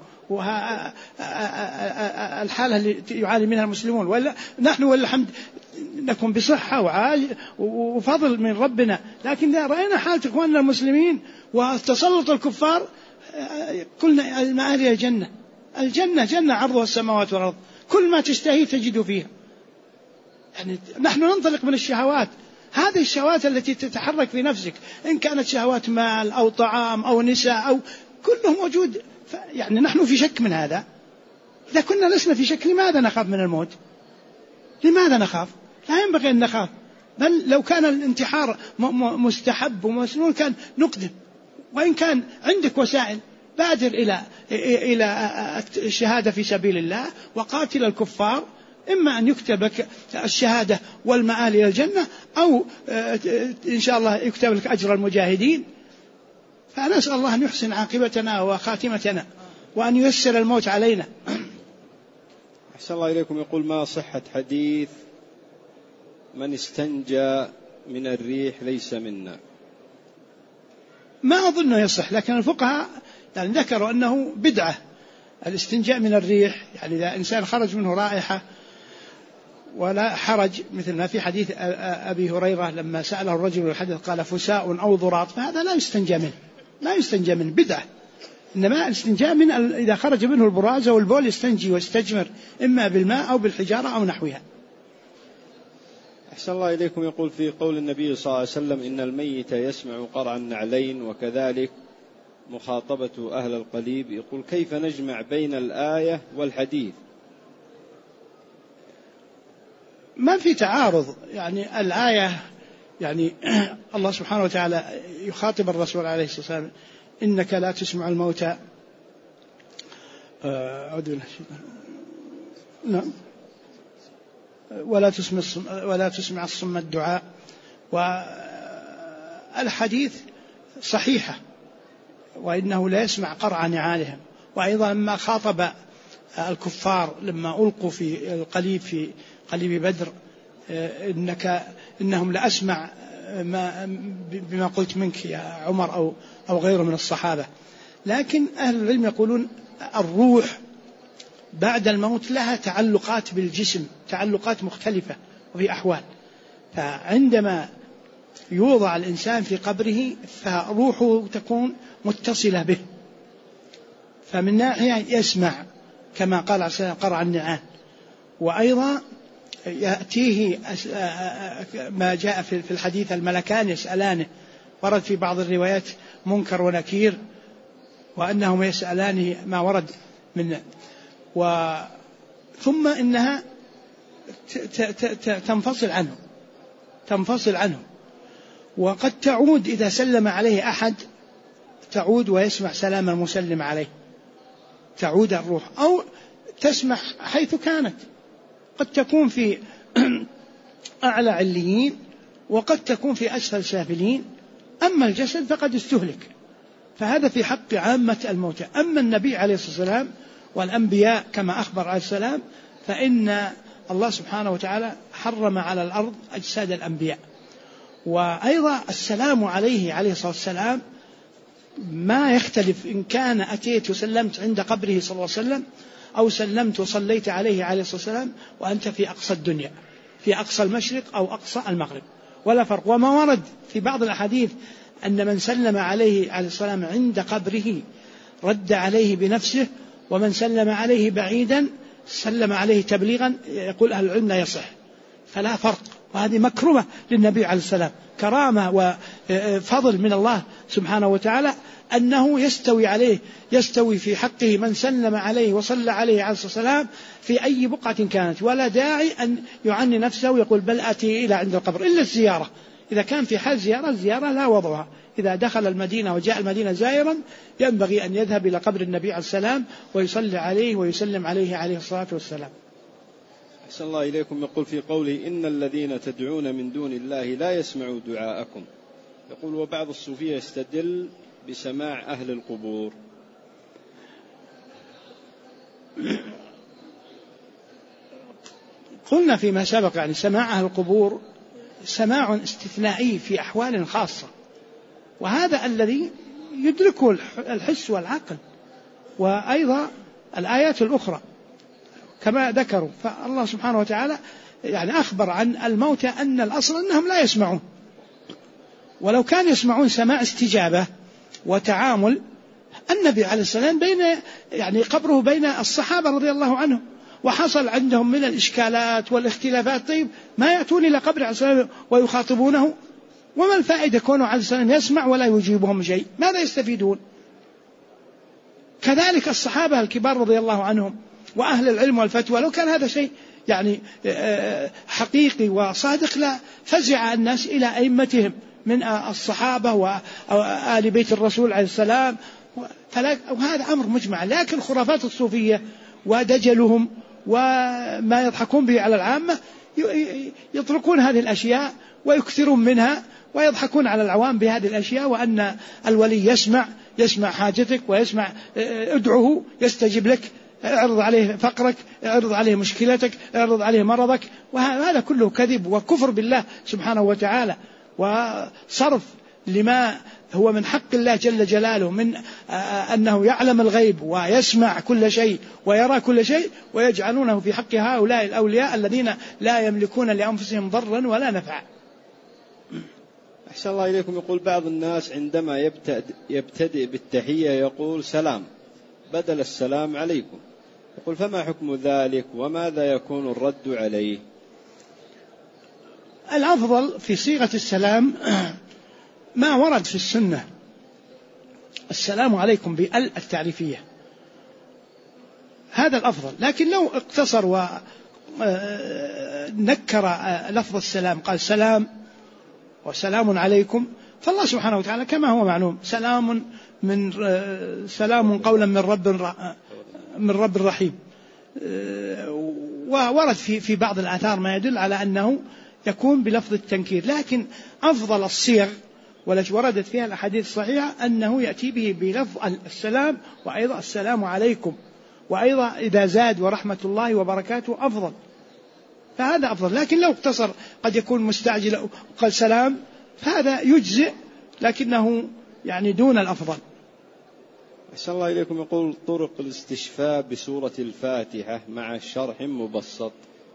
والحالة اللي يعاني منها المسلمون، ولا نحن والحمد نكون بصحة وفضل من ربنا. لكن إذا رأينا حالة إخواننا المسلمين وتسلط الكفار، قلنا المآل إلى الجنة. الجنة جنة عرضها السماوات والأرض، كل ما تشتهي تجد فيها. يعني نحن ننطلق من الشهوات، هذه الشهوات التي تتحرك في نفسك، إن كانت شهوات مال أو طعام أو نساء أو كله موجود. يعني نحن في شك من هذا. إذا كنا لسنا في شك، لماذا نخاف من الموت؟ لماذا نخاف؟ لا ينبغي أن نخاف، بل لو كان الانتحار مستحب ومسنون كان نقدم. وإن كان عندك وسائل، بادر إلى الشهادة في سبيل الله وقاتل الكفار، إما أن يكتب لك الشهادة والمآل إلى الجنة، أو إن شاء الله يكتب لك أجر المجاهدين. فنسأل الله أن يحسن عاقبتنا وخاتمتنا وأن ييسر الموت علينا. أحسن الله إليكم. يقول: ما صحة حديث من استنجى من الريح ليس منا؟ ما أظنه يصح، لكن الفقهاء يعني ذكروا أنه بدعة الاستنجاء من الريح. يعني إذا إنسان خرج منه رائحة ولا حرج، مثل ما في حديث أبي هريرة لما سأله الرجل الحديث قال فساء أو ضراط، فهذا لا يستنجى منه، لا يستنجى منه، بدعة. إنما الاستنجاء من إذا خرج منه البراز أو البول يستنجي ويستجمر إما بالماء أو بالحجارة أو نحوها. أحسن الله إليكم. يقول: في قول النبي صلى الله عليه وسلم إن الميت يسمع قرع النعلين وكذلك مخاطبة أهل القليب، يقول: كيف نجمع بين الآية والحديث؟ ما في تعارض. يعني الآية يعني الله سبحانه وتعالى يخاطب الرسول عليه الصلاة والسلام: إنك لا تسمع الموتى نعم ولا تسمع الصم الدعاء. والحديث صحيحة، وإنه لا يسمع قرع نعالهم. وأيضا لما خاطب الكفار لما ألقوا في القليب في قليب بدر: إنهم لأسمع بما قلت منك يا عمر أو غيره من الصحابة. لكن أهل العلم يقولون الروح بعد الموت لها تعلقات بالجسم، تعلقات مختلفة وفي أحوال. فعندما يوضع الإنسان في قبره فروحه تكون متصلة به، فمن ناحية يسمع كما قال عليه السلام قرع النعال. وأيضا يأتيه ما جاء في الحديث الملكان يسألانه، ورد في بعض الروايات منكر ونكير، وأنهم يسألانه ما ورد منه. ثم إنها تنفصل عنه، وقد تعود إذا سلم عليه أحد، تعود ويسمع سلام المسلم عليه، تعود الروح، أو تسمع حيث كانت، قد تكون في أعلى عليين وقد تكون في أسفل سافلين. أما الجسد فقد استهلك، فهذا في حق عامة الموتى. أما النبي عليه الصلاة والسلام والأنبياء كما أخبر عليه السلام، فإن الله سبحانه وتعالى حرم على الأرض أجساد الأنبياء. وأيضا السلام عليه الصلاة والسلام ما يختلف إن كان أتيت وسلمت عند قبره صلى الله عليه وسلم أو سلمت وصليت عليه الصلاة والسلام وأنت في أقصى الدنيا، في أقصى المشرق أو أقصى المغرب، ولا فرق. وما ورد في بعض الأحاديث أن من سلم عليه الصلاة والسلام عند قبره رد عليه بنفسه، ومن سلم عليه بعيدا سلم عليه تبليغا، يقول أهل العلم لا يصح. فلا فرق، وهذه مكرمة للنبي عليه السلام، كرامة وفضل من الله سبحانه وتعالى أنه يستوي في حقه من سلم عليه وصلى عليه عليه الصلاة والسلام في أي بقعة كانت، ولا داعي أن يعني نفسه ويقول بل أتي إلى عند القبر، إلا الزيارة. إذا كان في حال الزيارة لا وضعها. إذا دخل المدينة وجاء المدينة زائرا ينبغي أن يذهب إلى قبر النبي عليه السلام ويصلي عليه ويسلم عليه الصلاة والسلام. أحسن الله إليكم. يقول في قوله إن الذين تدعون من دون الله لا يسمعوا دعاءكم، يقول وبعض الصوفية يستدل بسماع أهل القبور؟ قلنا فيما سبق يعني سماع أهل القبور سماع استثنائي في أحوال خاصة، وهذا الذي يدركه الحس والعقل، وأيضا الآيات الأخرى كما ذكروا. فالله سبحانه وتعالى يعني أخبر عن الموتى أن الأصل أنهم لا يسمعون، ولو كان يسمعون سماع استجابة وتعامل. النبي عليه السلام بين يعني قبره بين الصحابة رضي الله عنهم، وحصل عندهم من الإشكالات والاختلافات، طيب ما يأتون إلى قبر عليه السلام ويخاطبونه؟ وما الفائدة كونه عليه السلام يسمع ولا يجيبهم شيء؟ ماذا يستفيدون؟ كذلك الصحابة الكبار رضي الله عنهم وأهل العلم والفتوى، لو كان هذا شيء يعني حقيقي وصادق لا فزع الناس إلى أئمتهم من الصحابة وآل بيت الرسول عليه السلام، وهذا أمر مجمع. لكن خرافات الصوفية ودجلهم وما يضحكون به على العامة يطلقون هذه الأشياء ويكثرون منها ويضحكون على العوام بهذه الأشياء، وأن الولي يسمع حاجتك ويسمع ادعه يستجيب لك، اعرض عليه فقرك، اعرض عليه مشكلتك، اعرض عليه مرضك. وهذا كله كذب وكفر بالله سبحانه وتعالى، وصرف لما هو من حق الله جل جلاله من أنه يعلم الغيب ويسمع كل شيء ويرى كل شيء، ويجعلونه في حق هؤلاء الأولياء الذين لا يملكون لأنفسهم ضرا ولا نفعا. أحسن الله إليكم. يقول بعض الناس عندما يبتدئ بالتحية يقول سلام بدل السلام عليكم، يقول فما حكم ذلك وماذا يكون الرد عليه؟ الأفضل في صيغة السلام ما ورد في السنة، السلام عليكم بأل التعريفية، هذا الأفضل. لكن لو اقتصر ونكر لفظ السلام قال سلام وسلام عليكم، فالله سبحانه وتعالى كما هو معلوم سلام قولا من رب رحيم. وورد في بعض الآثار ما يدل على أنه يكون بلفظ التنكير، لكن أفضل الصيغ والتي وردت فيها الأحاديث الصحيحة أنه يأتي به بلفظ السلام وأيضا السلام عليكم، وأيضا إذا زاد ورحمة الله وبركاته أفضل، فهذا أفضل. لكن لو اقتصر قد يكون مستعجل وقال سلام فهذا يجزئ، لكنه يعني دون الأفضل. أحسن الله إليكم. يقول طرق الاستشفاء بسورة الفاتحة مع شرح مبسط.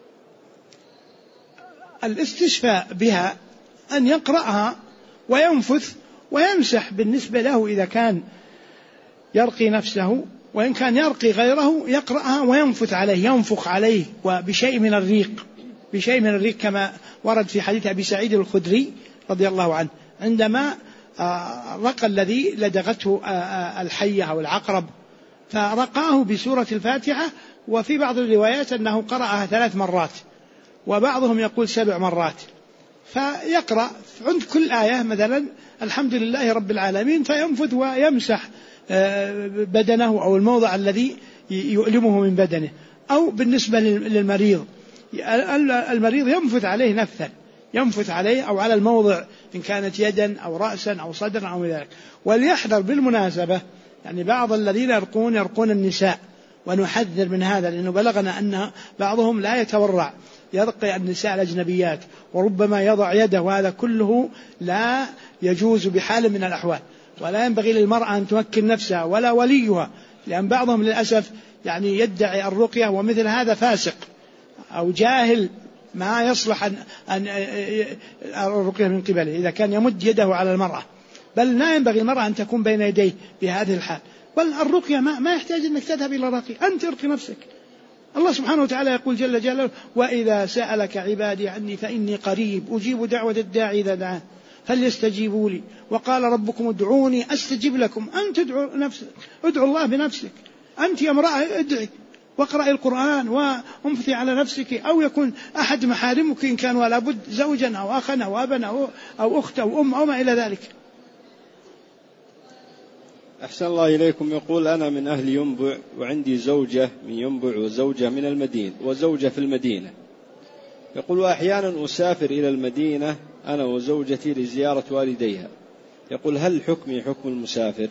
الاستشفاء بها أن يقرأها وينفث ويمسح بالنسبة له إذا كان يرقي نفسه، وإن كان يرقي غيره يقرأها وينفث عليه، ينفخ عليه وبشيء من الريق كما ورد في حديث أبي سعيد الخدري رضي الله عنه عندما رقى الذي لدغته الحية أو العقرب، فرقاه بسورة الفاتحة، وفي بعض الروايات أنه قرأها 3 مرات، وبعضهم يقول 7 مرات. فيقرأ عند كل آية مثلا الحمد لله رب العالمين، فينفذ ويمسح بدنه أو الموضع الذي يؤلمه من بدنه. أو بالنسبة للمريض، المريض ينفث عليه نفثا، ينفث عليه أو على الموضع إن كانت يدا أو رأسا أو صدرا أو ذلك. وليحذر بالمناسبة يعني بعض الذين يرقون النساء، ونحذر من هذا لأنه بلغنا أن بعضهم لا يتورع يرقي النساء الأجنبيات، وربما يضع يده، وهذا كله لا يجوز بحال من الأحوال، ولا ينبغي للمرأة أن تمكن نفسها ولا وليها، لأن بعضهم للأسف يعني يدعي الرقية، ومثل هذا فاسق أو جاهل ما يصلح أن الرقية من قبله إذا كان يمد يده على المرأة، بل لا ينبغي المرأة أن تكون بين يديه بهذه الحال. بل الرقية ما يحتاج أنك تذهب إلى راقي، أنت ارقي نفسك. الله سبحانه وتعالى يقول جل جلاله وإذا سألك عبادي عني فإني قريب أجيب دعوة الداعي إذا دعان فليستجيبوا لي وقال ربكم ادعوني أستجب لكم. أنت ادعو الله بنفسك، أنت يا امرأة ادعي واقرأي القرآن وانفثي على نفسك، أو يكون أحد محارمك إن كان ولا بد زوجا أو أخا أو أبا أو أخت أو أم أو ما إلى ذلك. أحسن الله إليكم. يقول أنا من أهل ينبع وعندي زوجة من ينبع وزوجة من المدينة وزوجة في المدينة. يقول وأحيانا أسافر إلى المدينة أنا وزوجتي لزيارة والديها، يقول هل حكمي حكم المسافر؟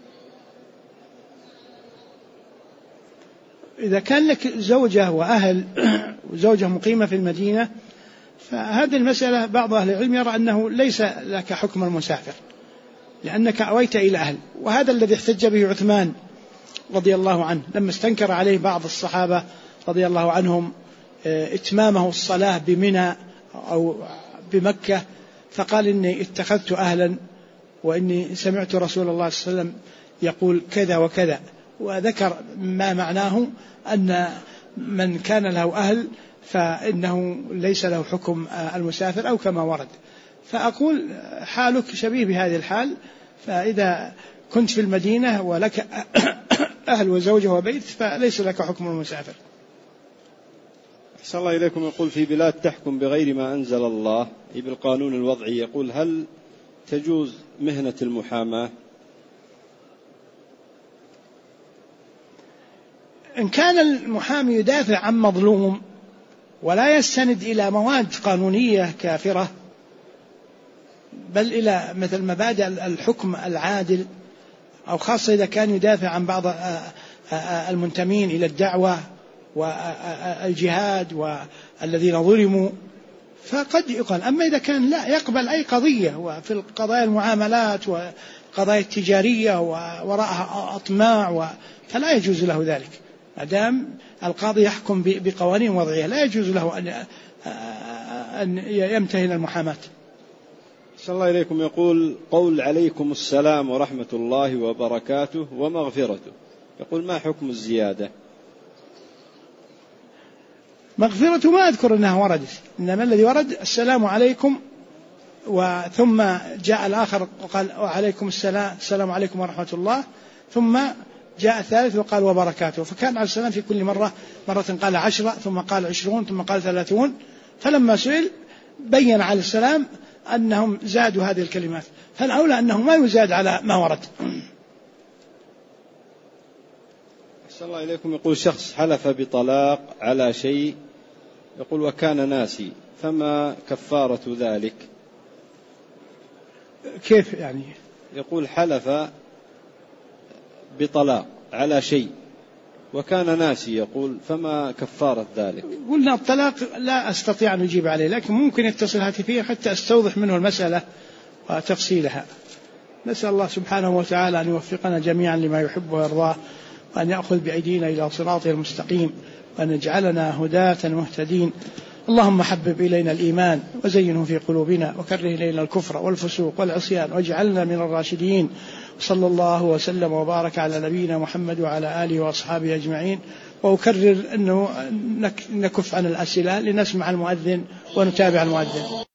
إذا كان لك زوجة وأهل وزوجة مقيمة في المدينة فهذه المسألة بعض أهل العلم يرى أنه ليس لك حكم المسافر لأنك أويت إلى أهل، وهذا الذي احتج به عثمان رضي الله عنه لما استنكر عليه بعض الصحابة رضي الله عنهم إتمامه الصلاة بمنى أو بمكة، فقال إني اتخذت أهلا وإني سمعت رسول الله صلى الله عليه وسلم يقول كذا وكذا، وذكر ما معناه أن من كان له أهل فإنه ليس له حكم المسافر أو كما ورد. فأقول حالك شبيه بهذه الحال، فإذا كنت في المدينة ولك أهل وزوجة وبيت فليس لك حكم المسافر. أحسن الله إليكم. يقول في بلاد تحكم بغير ما أنزل الله بالقانون الوضعي، يقول هل تجوز مهنة المحاماة؟ إن كان المحامي يدافع عن مظلوم ولا يستند إلى مواد قانونية كافرة بل إلى مثل مبادئ الحكم العادل، أو خاصة إذا كان يدافع عن بعض المنتمين إلى الدعوة والجهاد والذين ظلموا فقد يقال. أما إذا كان لا يقبل أي قضية وفي القضايا المعاملات والقضايا التجارية ووراءها أطماع فلا يجوز له ذلك، ما دام القاضي يحكم بقوانين وضعية لا يجوز له أن يمتهن المحاماة. صلى الله إليكم. يقول قول عليكم السلام ورحمة الله وبركاته ومغفرته، يقول ما حكم الزيادة؟ مغفرته ما أذكر أنها وردت، إنما الذي ورد السلام عليكم وثم جاء الآخر وقال وعليكم السلام، السلام عليكم ورحمة الله، ثم جاء الثالث وقال وبركاته، فكان عليه السلام في كل مرة قال 10 ثم قال 20 ثم قال 30، فلما سئل بين عليه السلام أنهم زادوا هذه الكلمات، فالأولى أنه ما يزاد على ما ورد. أحسن الله إليكم. يقول شخص حلف بطلاق على شيء، يقول وكان ناسي، فما كفارة ذلك؟ كيف يعني؟ يقول حلف بطلاق على شيء وكان ناسي، يقول فما كفارة ذلك؟ قلنا الطلاق لا أستطيع أن أجيب عليه، لكن ممكن يتصل هاتفيا حتى أستوضح منه المسألة وتفصيلها. نسأل الله سبحانه وتعالى أن يوفقنا جميعا لما يحب ويرضاه، وأن يأخذ بأيدينا إلى صراطه المستقيم، وأن يجعلنا هداة مهتدين. اللهم حبب إلينا الإيمان وزينه في قلوبنا، وكره إلينا الكفر والفسوق والعصيان، واجعلنا من الراشدين. صلى الله وسلم وبارك على نبينا محمد وعلى آله وأصحابه أجمعين. وأكرر أنه نكف عن الأسئلة لنسمع المؤذن ونتابع المؤذن.